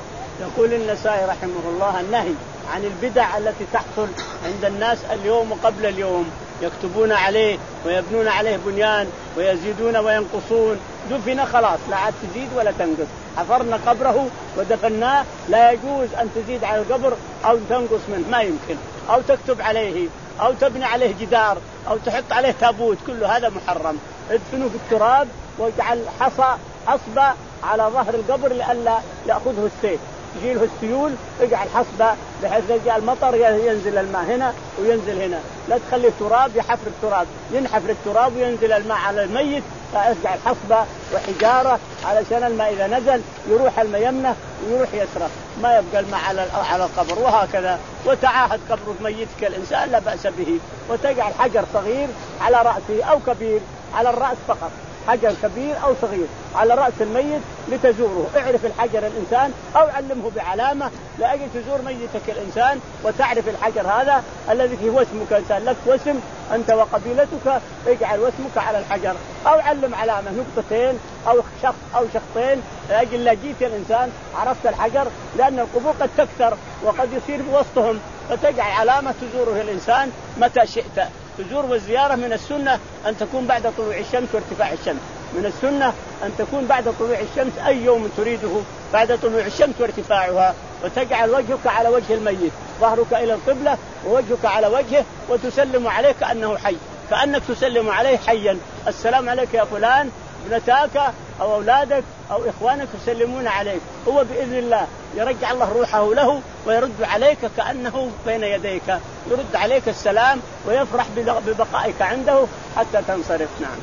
يقول النسائي رحمه الله النهي عن البدع التي تحصل عند الناس اليوم وقبل اليوم. يكتبون عليه ويبنون عليه بنيان ويزيدون وينقصون. دفن خلاص لا عاد تزيد ولا تنقص. حفرنا قبره ودفناه لا يجوز أن تزيد على القبر أو تنقص منه ما يمكن. أو تكتب عليه أو تبني عليه جدار أو تحط عليه تابوت. كل هذا محرم. ادفنوا في التراب واجعل حصى حصبة على ظهر القبر لئلا يأخذه السيل يجيله السيول. اجعل حصبة بحيث يجي المطر ينزل الماء هنا وينزل هنا. لا تخلي التراب يحفر التراب ينحفر التراب وينزل الماء على الميت. فاجعل حصبة وحجارة علشان الماء إذا نزل يروح الماء يمنه ويروح يسره ما يبقى الماء على على القبر. وهكذا وتعاهد قبر ميتك الإنسان لا بأس به. وتجعل حجر صغير على رأسه أو كبير على الرأس فقط. حجر كبير أو صغير على رأس الميت لتزوره. اعرف الحجر الإنسان أو علمه بعلامة لأجل تزور ميتك الإنسان وتعرف الحجر هذا الذي هو اسمك. إنسان لك واسم أنت وقبيلتك اجعل واسمك على الحجر أو علم علامة نقطتين أو شخص أو شخصين لأجل لا جيت الإنسان عرفت الحجر. لأن القبور قد تكثر وقد يصير بوسطهم فتجعل علامة تزوره الإنسان متى شئت. تزور والزيارة من السنة أن تكون بعد طلوع الشمس وارتفاع الشمس. من السنة أن تكون بعد طلوع الشمس أي يوم تريده بعد طلوع الشمس وارتفاعها. وتجعل وجهك على وجه الميت ظهرك إلى القبلة ووجهك على وجهه وتسلم عليه كأنه حي. كأنك تسلم عليه حيا. السلام عليك يا فلان. ابنتاك أو أولادك أو إخوانك يسلمون عليك. هو بإذن الله يرجع الله روحه له ويرد عليك كأنه بين يديك. يرد عليك السلام ويفرح ببقائك عنده حتى تنصرف. نعم.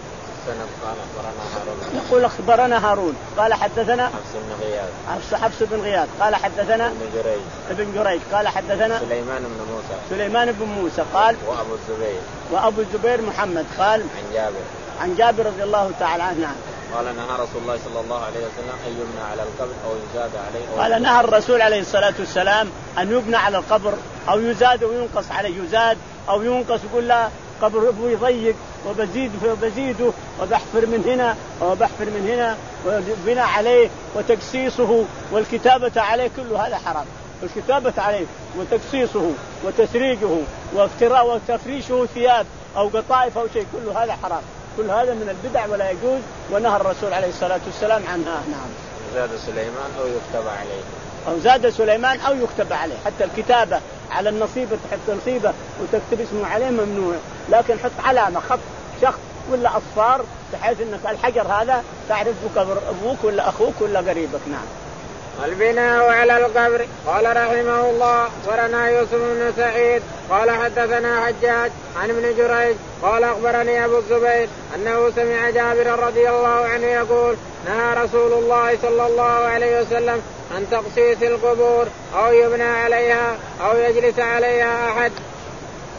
يقول أخبرنا هارون قال حدثنا حفص بن غياث حفص بن غياث قال حدثنا ابن جريج ابن جريج قال حدثنا سليمان بن موسى سليمان بن موسى قال وأبو الزبير وأبو الزبير محمد قال عن جابر عن جابر رضي الله تعالى عنه. نعم. قال نهى رسول الله صلى الله عليه وسلم أن يبنى على القبر أو يزاد عليه. قال نهى الرسول عليه الصلاة والسلام أن يبنى على القبر أو يزاد وينقص عليه. يزاد أو ينقص يقول لا قبر أبوي ضيق وبزيد وبزيده وبحفر من هنا وبحفر من هنا وبناء عليه وتكسيصه والكتابة عليه كل هذا حرام. الكتابة عليه وتكسيصه وتسريجه وافتراء وتفريشه ثياب أو قطائف أو شيء كل هذا حرام. كل هذا من البدع ولا يجوز ونهى الرسول عليه الصلاة والسلام عنها. نعم. زاد سليمان أو يكتب عليه أو زاد سليمان أو يكتب عليه. حتى الكتابة على النصيبة تحط نصيبة وتكتب اسمه عليه ممنوع. لكن حط علامة خط شخص ولا أصفار بحيث أنك الحجر هذا تعرف أبوك ولا أخوك ولا قريبك. نعم. البناء على القبر. قال رحمه الله ورنا يوسف بن سعيد قال حدثنا حجاج عن ابن جريج قال أخبرني أبو الزبير أنه سمع جابر رضي الله عنه يقول نهى رسول الله صلى الله عليه وسلم عن تقسيس القبور أو يبنى عليها أو يجلس عليها أحد.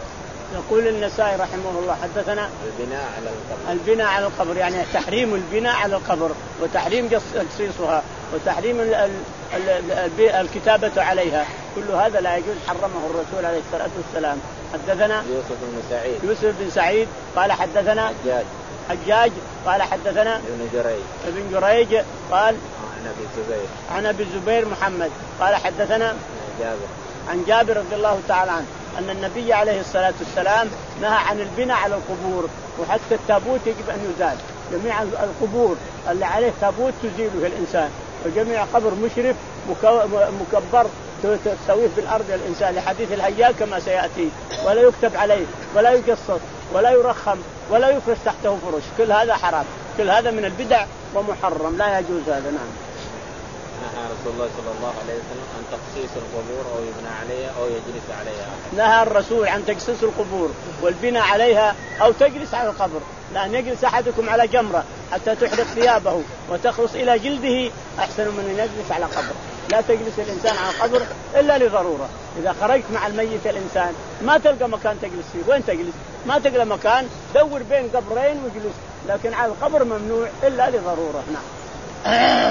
يقول النسائي رحمه الله حدثنا البناء على القبر البناء على القبر يعني تحريم البناء على القبر وتحريم تجصيصها وتحريم ال ال ال الكتابة عليها، كل هذا لا يجوز، حرمه الرسول عليه الصلاة والسلام. حدثنا يوسف بن سعيد يوسف بن سعيد قال حدثنا حجاج حجاج قال حدثنا ابن جريج ابن جريج قال عن ابي الزبير عن ابي الزبير محمد قال حدثنا جابر عن جابر رضي الله تعالى عنه أن النبي عليه الصلاة والسلام نهى عن البناء على القبور، وحتى التابوت يجب أن يزال، جميع القبور اللي عليه تابوت تزيله الإنسان، وجميع قبر مشرف مكبر تسويه في الأرض الإنسان، لحديث الهياج كما سيأتي، ولا يكتب عليه ولا يقصص ولا يرخم ولا يفرش تحته فرش، كل هذا حرام، كل هذا من البدع ومحرم لا يجوز هذا. نعم. نهى رسول الله صلى الله عليه وسلم عن تقصيص القبور أو يبنى عليها أو يجلس عليها. نهى الرسول عن تقصيص القبور والبناء عليها أو تجلس على القبر، لأن يجلس أحدكم على جمرة حتى تحرق ثيابه وتخلص إلى جلده أحسن من أن يجلس على قبر. لا تجلس الإنسان على قبر إلا لضرورة، إذا خرجت مع الميت الإنسان ما تلقى مكان تجلس فيه، وين تجلس؟ ما تلقى مكان، دور بين قبرين وجلس، لكن على القبر ممنوع إلا لضرورة. نعم.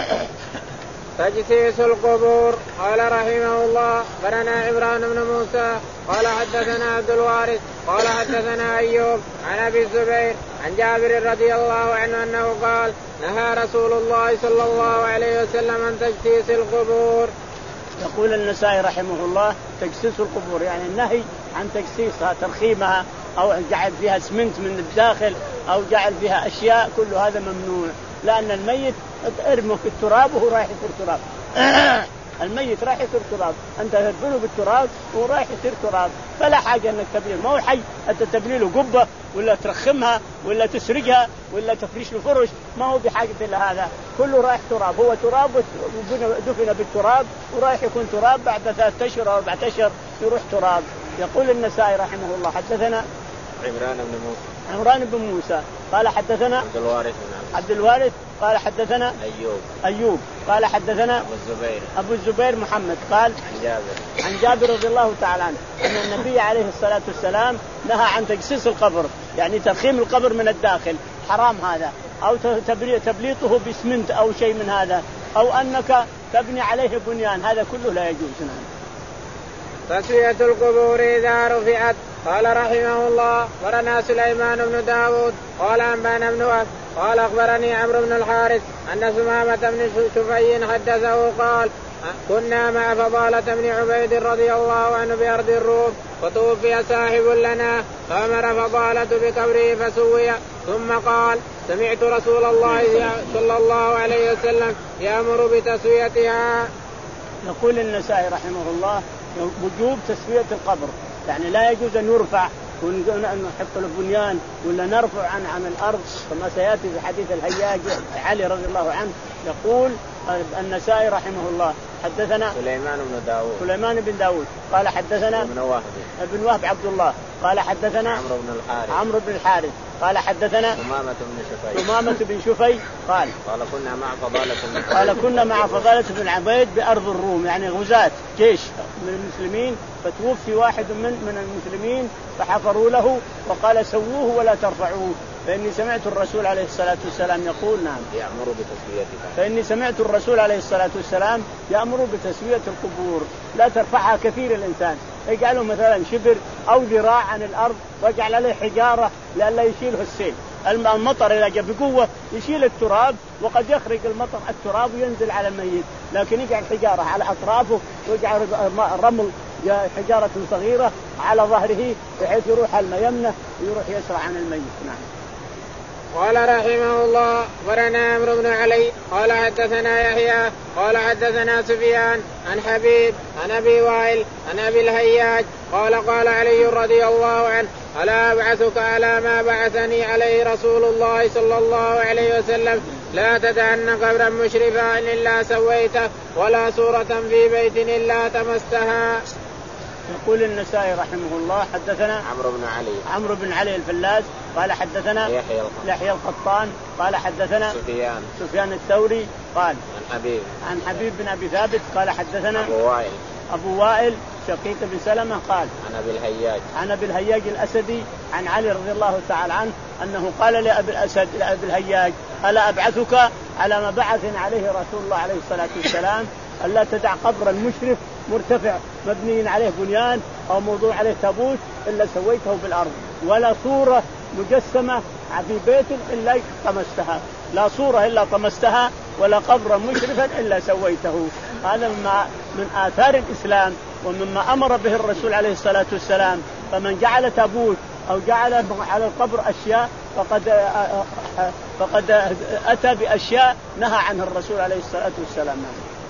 تجسيس القبور. قال رحمه الله برنا عمران بن موسى قال حدثنا عبد الوارث قال حدثنا أيوب عن أبي الزبير عن جابر رضي الله عنه أنه قال نهى رسول الله صلى الله عليه وسلم عن تجسيس القبور. يقول النسائي رحمه الله تجسيس القبور يعني النهي عن تجسيسها، ترخيمها أو جعل فيها اسمنت من الداخل أو جعل فيها أشياء، كل هذا ممنوع، لأن الميت ارمه في التراب وهو رايح يصير تراب. الميت رايح يصير تراب، أنت تدفنه بالتراب وهو رايح يصير تراب، فلا حاجة أنك تبنيه، ما هو حي أنت تبني له قبة ولا ترخمها ولا تسرقها ولا تفرش له فرش، ما هو بحاجة إلى هذا، كله رايح تراب، هو تراب ودفن بالتراب ورايح يكون تراب، بعد ثلاثة أشهر أو أربعة أشهر يروح تراب. يقول النسائي رحمه الله حدثنا عمران بن موسى عمران بن موسى قال حدثنا عبد الوارث عبد الوارث قال حدثنا أيوب أيوب قال حدثنا أبو الزبير أبو الزبير محمد قال عن جابر عن جابر رضي الله تعالى عنه أن النبي عليه الصلاة والسلام نهى عن تجسيس القبر، يعني ترخيم القبر من الداخل، حرام هذا، أو تبليطه باسمنت أو شيء من هذا، أو أنك تبني عليه بنيان، هذا كله لا يجوز. تسوية القبور إذا رفعت. قال رحمه الله ورنا سليمان بن داود قال أنبانا بن وهب قال أخبرني عمرو بن الحارث أن سمامة بن شفي حدثه قال كنا مع فضالة بن عبيد رضي الله عنه بأرض الروم فتوفي صاحب لنا فأمر فضالة بقبره فسوي، ثم قال سمعت رسول الله صلى الله عليه وسلم يأمر بتسويتها. يقول النسائي رحمه الله وجوب تسوية القبر، يعني لا يجوز أن يرفع ونحط له بنيان ولا نرفع عن عن الأرض، كما سيأتي في حديث الهياج علي رضي الله عنه. يقول النسائي رحمه الله حدثنا سليمان بن داود سليمان بن داود قال حدثنا ابن وهب ابن وهب عبد الله قال حدثنا عمرو بن الحارث عمرو بن الحارث قال حدثنا ثمامة بن شفي ثمامة بن شفي قال قال كنا مع فضالة بن قال كنا مع فضالة بن عبيد بأرض الروم، يعني غزاة جيش من المسلمين، فتوفي واحد من من المسلمين فحفروا له وقال سووه ولا ترفعوه، فإني سمعت الرسول عليه الصلاة والسلام يقول نعم يأمر بتسويتها، فإني سمعت الرسول عليه الصلاة والسلام يأمر بتسوية القبور، لا ترفعها كثير الإنسان، يجعله مثلا شبر أو ذراع عن الأرض ويجعل عليه حجارة لئلا يشيله السيل، المطر إذا جاء بقوة يشيل التراب وقد يخرج المطر التراب وينزل على الميت، لكن يجعل حجارة على أطرافه ويجعل رمل حجارة صغيرة على ظهره بحيث يروح الميمنة ويروح يسرع عن الميت. نعم. قال رحمه الله ورنا عمرو بن علي قال حدثنا يحيى قال حدثنا سفيان عن حبيب عن أبي وائل عن أبي الهياج قال قال علي رضي الله عنه ألا أبعثك على ما بعثني عليه رسول الله صلى الله عليه وسلم لا تدعن قبرا مشرفا إلا سويته ولا صورة في بيت إلا تمستها. يقول النسائي رحمه الله حدثنا عمرو بن علي عمرو بن علي الفلاس قال حدثنا يحيى يحيى القطان قال حدثنا سفيان سفيان الثوري قال عن حبيب عن حبيب بن أبي ثابت قال حدثنا أبو وائل أبو وائل شقيق بن سلمة قال عن أبي الهياج عن أبي الهياج الأسدي عن علي رضي الله تعالى عنه أنه قال لأبي الأسد لأبي الهياج ألا أبعثك على ما بعثني عليه رسول الله عليه الصلاة والسلام ألا تدع قبرا مشرف مرتفع مبني عليه بنيان أو موضوع عليه تابوت إلا سويته بالأرض، ولا صورة مجسمة في بيت إلا طمستها، لا صورة إلا طمستها، ولا قبرا مشرفا إلا سويته. هذا من آثار الإسلام ومما أمر به الرسول عليه الصلاة والسلام. فمن جعل تابوت أو جعل على القبر أشياء فقد فقد أتى بأشياء نهى عنها الرسول عليه الصلاة والسلام.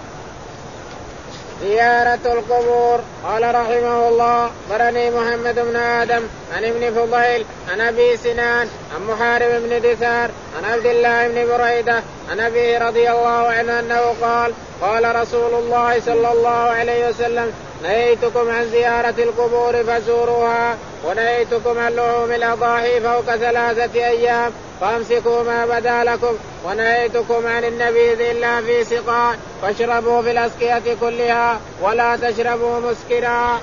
زيارة القبور. قال رحمه الله برني محمد بن آدم عن ابن فضيل عن أبي سنان عن محارب بن دثار عن عبد الله بن بريدة عن أبيه رضي الله عنه أنه قال قال رسول الله صلى الله عليه وسلم نهيتكم عن زيارة القبور فزوروها ونهيتكم عن لحوم الأضاحي فوق ثلاثة أيام فامسكوا ما بدا لكم ونهيتكم عن النبيذ إلا في سقاء فاشربوا في الأسقية كلها ولا تشربوا مسكرا.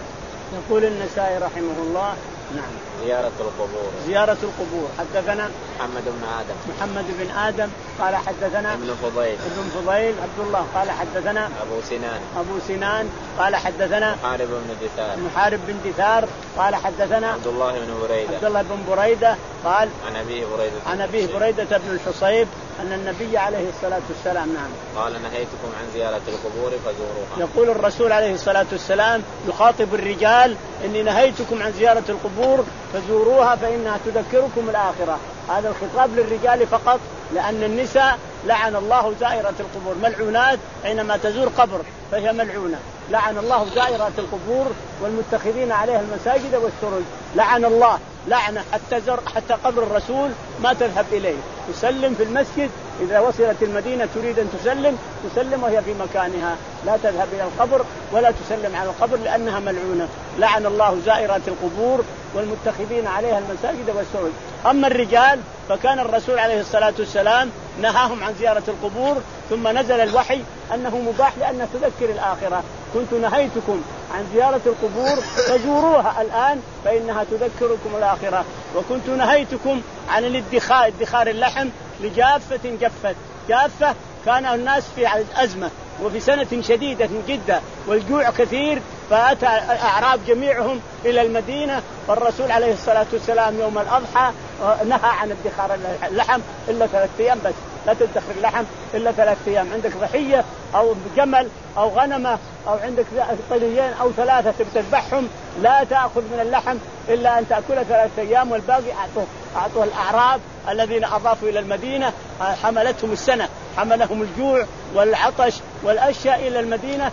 يقول النسائي رحمه الله نعم زيارة القبور. زيارة القبور. حدثنا محمد بن آدم محمد بن آدم قال حدثنا ابن فضيل ابن فضيل عبد الله قال حدثنا أبو سنان أبو سنان قال حدثنا محارب بن دثار محارب بن دثار قال حدثنا عبد الله بن بريدة عبد الله بن بريدة قال عن أبيه بريدة عن أبيه بريدة بن الحصيب أن النبي عليه الصلاة والسلام نعم قال نهيتكم عن زيارة القبور فزوروها. يقول الرسول عليه الصلاة والسلام يخاطب الرجال إني نهيتكم عن زيارة القبور فزوروها فإنها تذكركم الآخرة. هذا الخطاب للرجال فقط، لأن النساء لعن الله زائرة القبور ملعونات، حينما تزور قبر فهي ملعونة. لعن الله زائرة القبور والمتخذين عليها المساجد والسرج، لعن الله لعنة حتى زر حتى قبر الرسول ما تذهب إليه، تسلم في المسجد إذا وصلت المدينة تريد أن تسلم تسلم وهي في مكانها، لا تذهب إلى القبر ولا تسلم على القبر لأنها ملعونة. لعن الله زائرات القبور والمتخذين عليها المساجد والسرج. أما الرجال فكان الرسول عليه الصلاة والسلام نهاهم عن زيارة القبور، ثم نزل الوحي أنه مباح لأنها تذكر الآخرة. كنت نهيتكم عن زيارة القبور فزوروها الآن فإنها تذكركم الآخرة، وكنت نهيتكم عن الادخار ادخار اللحم لجافة جفت جافة كان الناس في أزمة وفي سنة شديدة جدا والجوع كثير، فأتى الأعراب جميعهم إلى المدينة، فالرسول عليه الصلاة والسلام يوم الأضحى نهى عن ادخار اللحم إلا ثلاثة أيام بس، لا تدخر اللحم إلا ثلاثة أيام. عندك ضحية أو جمل أو غنمة أو عندك طليين أو ثلاثة تذبحهم لا تأخذ من اللحم إلا أن تأكل ثلاثة أيام، والباقي أعطوه أعطوه الأعراب الذين أضافوا إلى المدينة، حملتهم السنة حملهم الجوع والعطش والأشياء إلى المدينة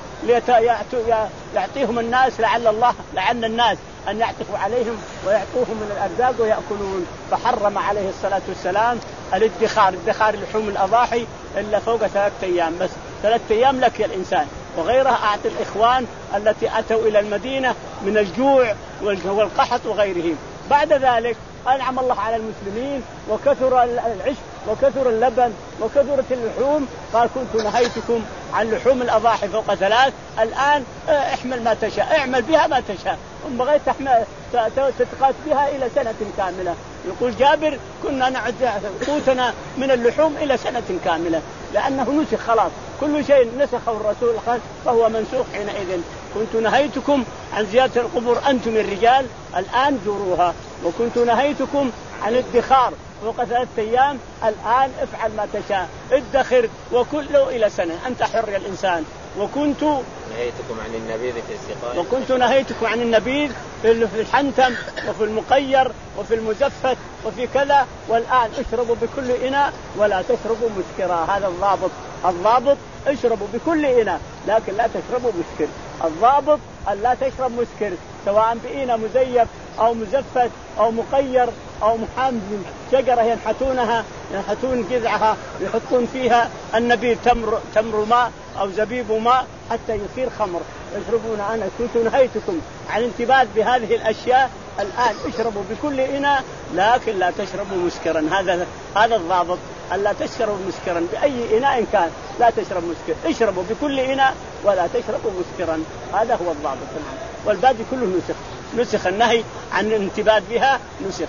ليعطيهم الناس لعل الله لعن الناس أن يعطفوا عليهم ويعطوهم من الأرزاق ويأكلون. فحرم عليه الصلاة والسلام الادخار ادخار لحوم الأضاحي إلا فوق ثلاثة أيام بس، ثلاثة أيام لك يا الإنسان، وغيرها أعطي الإخوان التي أتوا إلى المدينة من الجوع والقحط وغيرهم. بعد ذلك أنعم الله على المسلمين وكثر العشب وكثر اللبن وكثرت اللحوم، قال كنت نهيتكم عن لحوم الأضاحي فوق ثلاث، الآن احمل ما تشاء اعمل بها ما تشاء، إن بغيت تحمل تتقات بها إلى سنة كاملة. يقول جابر كنا نعد قوتنا من اللحوم إلى سنة كاملة، لأنه نسخ خلاص كل شيء نسخه الرسول فهو منسوخ حينئذ. كنت نهيتكم عن زيارة القبور أنتم الرجال الآن زوروها، وكنت نهيتكم عن الادخار فوق ثلاثة أيام الآن افعل ما تشاء ادخر وكله إلى سنة، أنت حر يا الإنسان. وكنت نهيتكم عن النبيذ في السقاء وكنت نهيتكم عن النبيذ في الحنتم وفي المقير وفي المزفت وفي كذا، والآن اشربوا بكل إناء ولا تشربوا مسكرا. هذا الضابط الضابط اشربوا بكل إناء لكن لا تشربوا مسكر. الضابط أن لا تشرب مسكر سواء بإناء مزيف أو مزفت أو مقير أو محام شجرة ينحتونها ينحتون جذعها يحطون فيها النبيذ تمر تمر ماء أو زبيب ماء حتى يصير خمر يشربون. أنا كنت نهيتكم عن انتباه بهذه الأشياء، الآن اشربوا بكل إناء لكن لا تشربوا مسكرا. هذا هذا الضابط. ألا تشربوا مسكرا بأي إناء كان، لا تشرب مسكر، اشربوا بكل إناء ولا تشربوا مسكرا، هذا هو الضابط. والباقي كله نسخ، نسخ النهي عن الانتباه بها نسخ.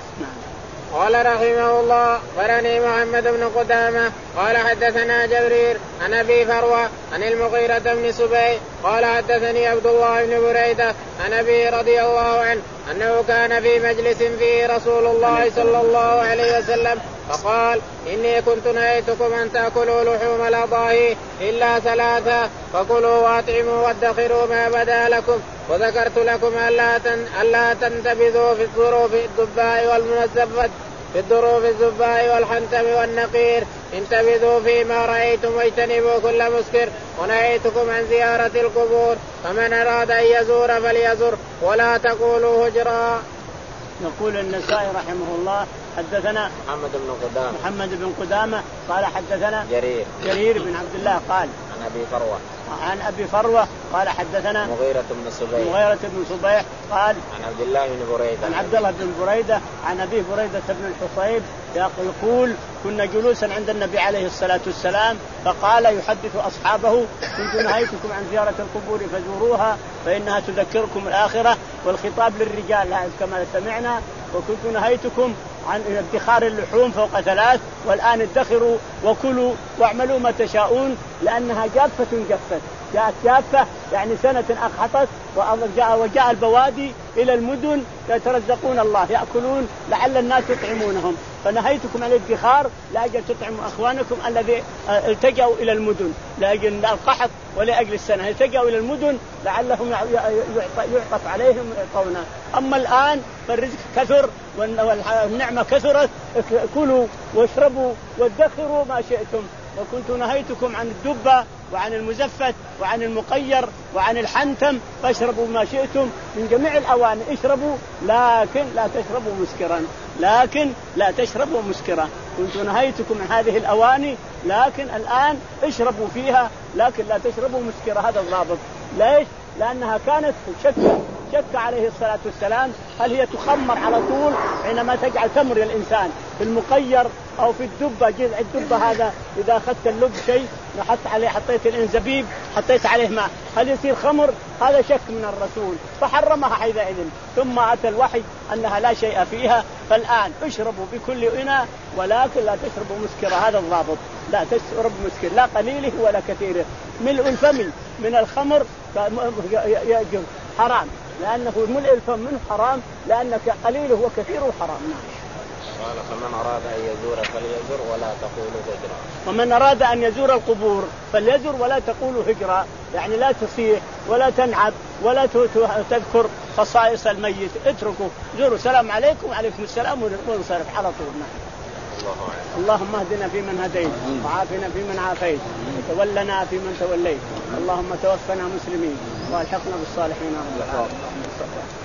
قال رحمه الله برني محمد بن قدامة قال حدثنا جبرير عن أبي فروة عن المغيرة بن سبي قال حدثني عبد الله بن بريدة عن أبي رضي الله عنه أنه كان في مجلس فيه رسول الله صلى الله عليه وسلم فقال إني كنت نهيتكم أن تأكلوا لحوم الأضاحي إلا ثلاثة فكلوا وأطعموا وادخروا ما بدا لكم وذكرت لكم ألا تنتبذوا في الظروف الدباء والمنزفة في الظروف الزباء والحنتم والنقير انتبذوا فيما رأيتم واجتنبوا كل مسكر ونهيتكم عن زيارة القبور فمن أراد أن يزور فليزر ولا تقولوا هجرا. يقول النسائي رحمه الله حدثنا محمد بن قدامة محمد بن قدامة قال حدثنا جرير جرير بن عبد الله قال عن أبي فروة عن أبي فروة قال حدثنا مغيرة بن صبيح مغيرة بن صبيح قال عن عبد الله بن بريدة عن عبد الله بن بريدة عن أبي بريدة بن الحصيب يقول كنا جلوسا عند النبي عليه الصلاة والسلام فقال يحدث أصحابه كنت نهيتكم عن زيارة القبور فزوروها فإنها تذكركم الآخرة والخطاب للرجال كما سمعنا وكنت نهيتكم عن ادخار اللحوم فوق ثلاث والآن ادخروا وكلوا واعملوا ما تشاءون لأنها جافة جفت جاءت جافة يعني سنة أقحطت وجاء, وجاء البوادي إلى المدن يترزقون الله يأكلون لعل الناس يطعمونهم فنهيتكم عن الادخار لأجل تطعموا أخوانكم الذي التجأوا إلى المدن لأجل القحط ولأجل السنة التجأوا إلى المدن لعلهم يعطف عليهم ويعطونا. أما الآن فالرزق كثر والنعمة كثرت كلوا واشربوا وادخروا ما شئتم وكنت نهيتكم عن الدبة وعن المزفت وعن المقير وعن الحنتم فاشربوا ما شئتم من جميع الأواني اشربوا لكن لا تشربوا مسكرا لكن لا تشربوا مسكرا كنت نهيتكم عن هذه الأواني لكن الآن اشربوا فيها لكن لا تشربوا مسكرا. هذا الضابط. ليش؟ لأنها كانت شك شك عليه الصلاة والسلام هل هي تخمر على طول حينما تجعل تمر الإنسان في المقير أو في الدبة جذع الدبة هذا إذا أخذت اللب شيء نحط عليه حطيت الإنزبيب حطيت عليه ماء هل يصير خمر؟ هذا شك من الرسول فحرمها حينئذ ثم أتى الوحي أنها لا شيء فيها. فالآن اشربوا بكل إناء ولكن لا تشربوا مسكرة. هذا الضابط. لا تشرب مسكر لا قليله ولا كثيره. ملء الفم من الخمر حرام لأنه ملء الفم منه حرام لأنك قليله وكثيره حرام. قال فمن أراد أن يزور فليزور ولا تقولوا هجرا. ومن أراد أن يزور القبور فليزور ولا تقولوا هجرا يعني لا تصيح ولا تنعب ولا تذكر خصائص الميت اتركوا زوروا سلام عليكم وعليكم السلام ونصرف على طول. اللهم اهدنا فيمن هديت وعافنا فيمن عافيت وتولنا فيمن توليت اللهم توفنا مسلمين والحقنا بالصالحين.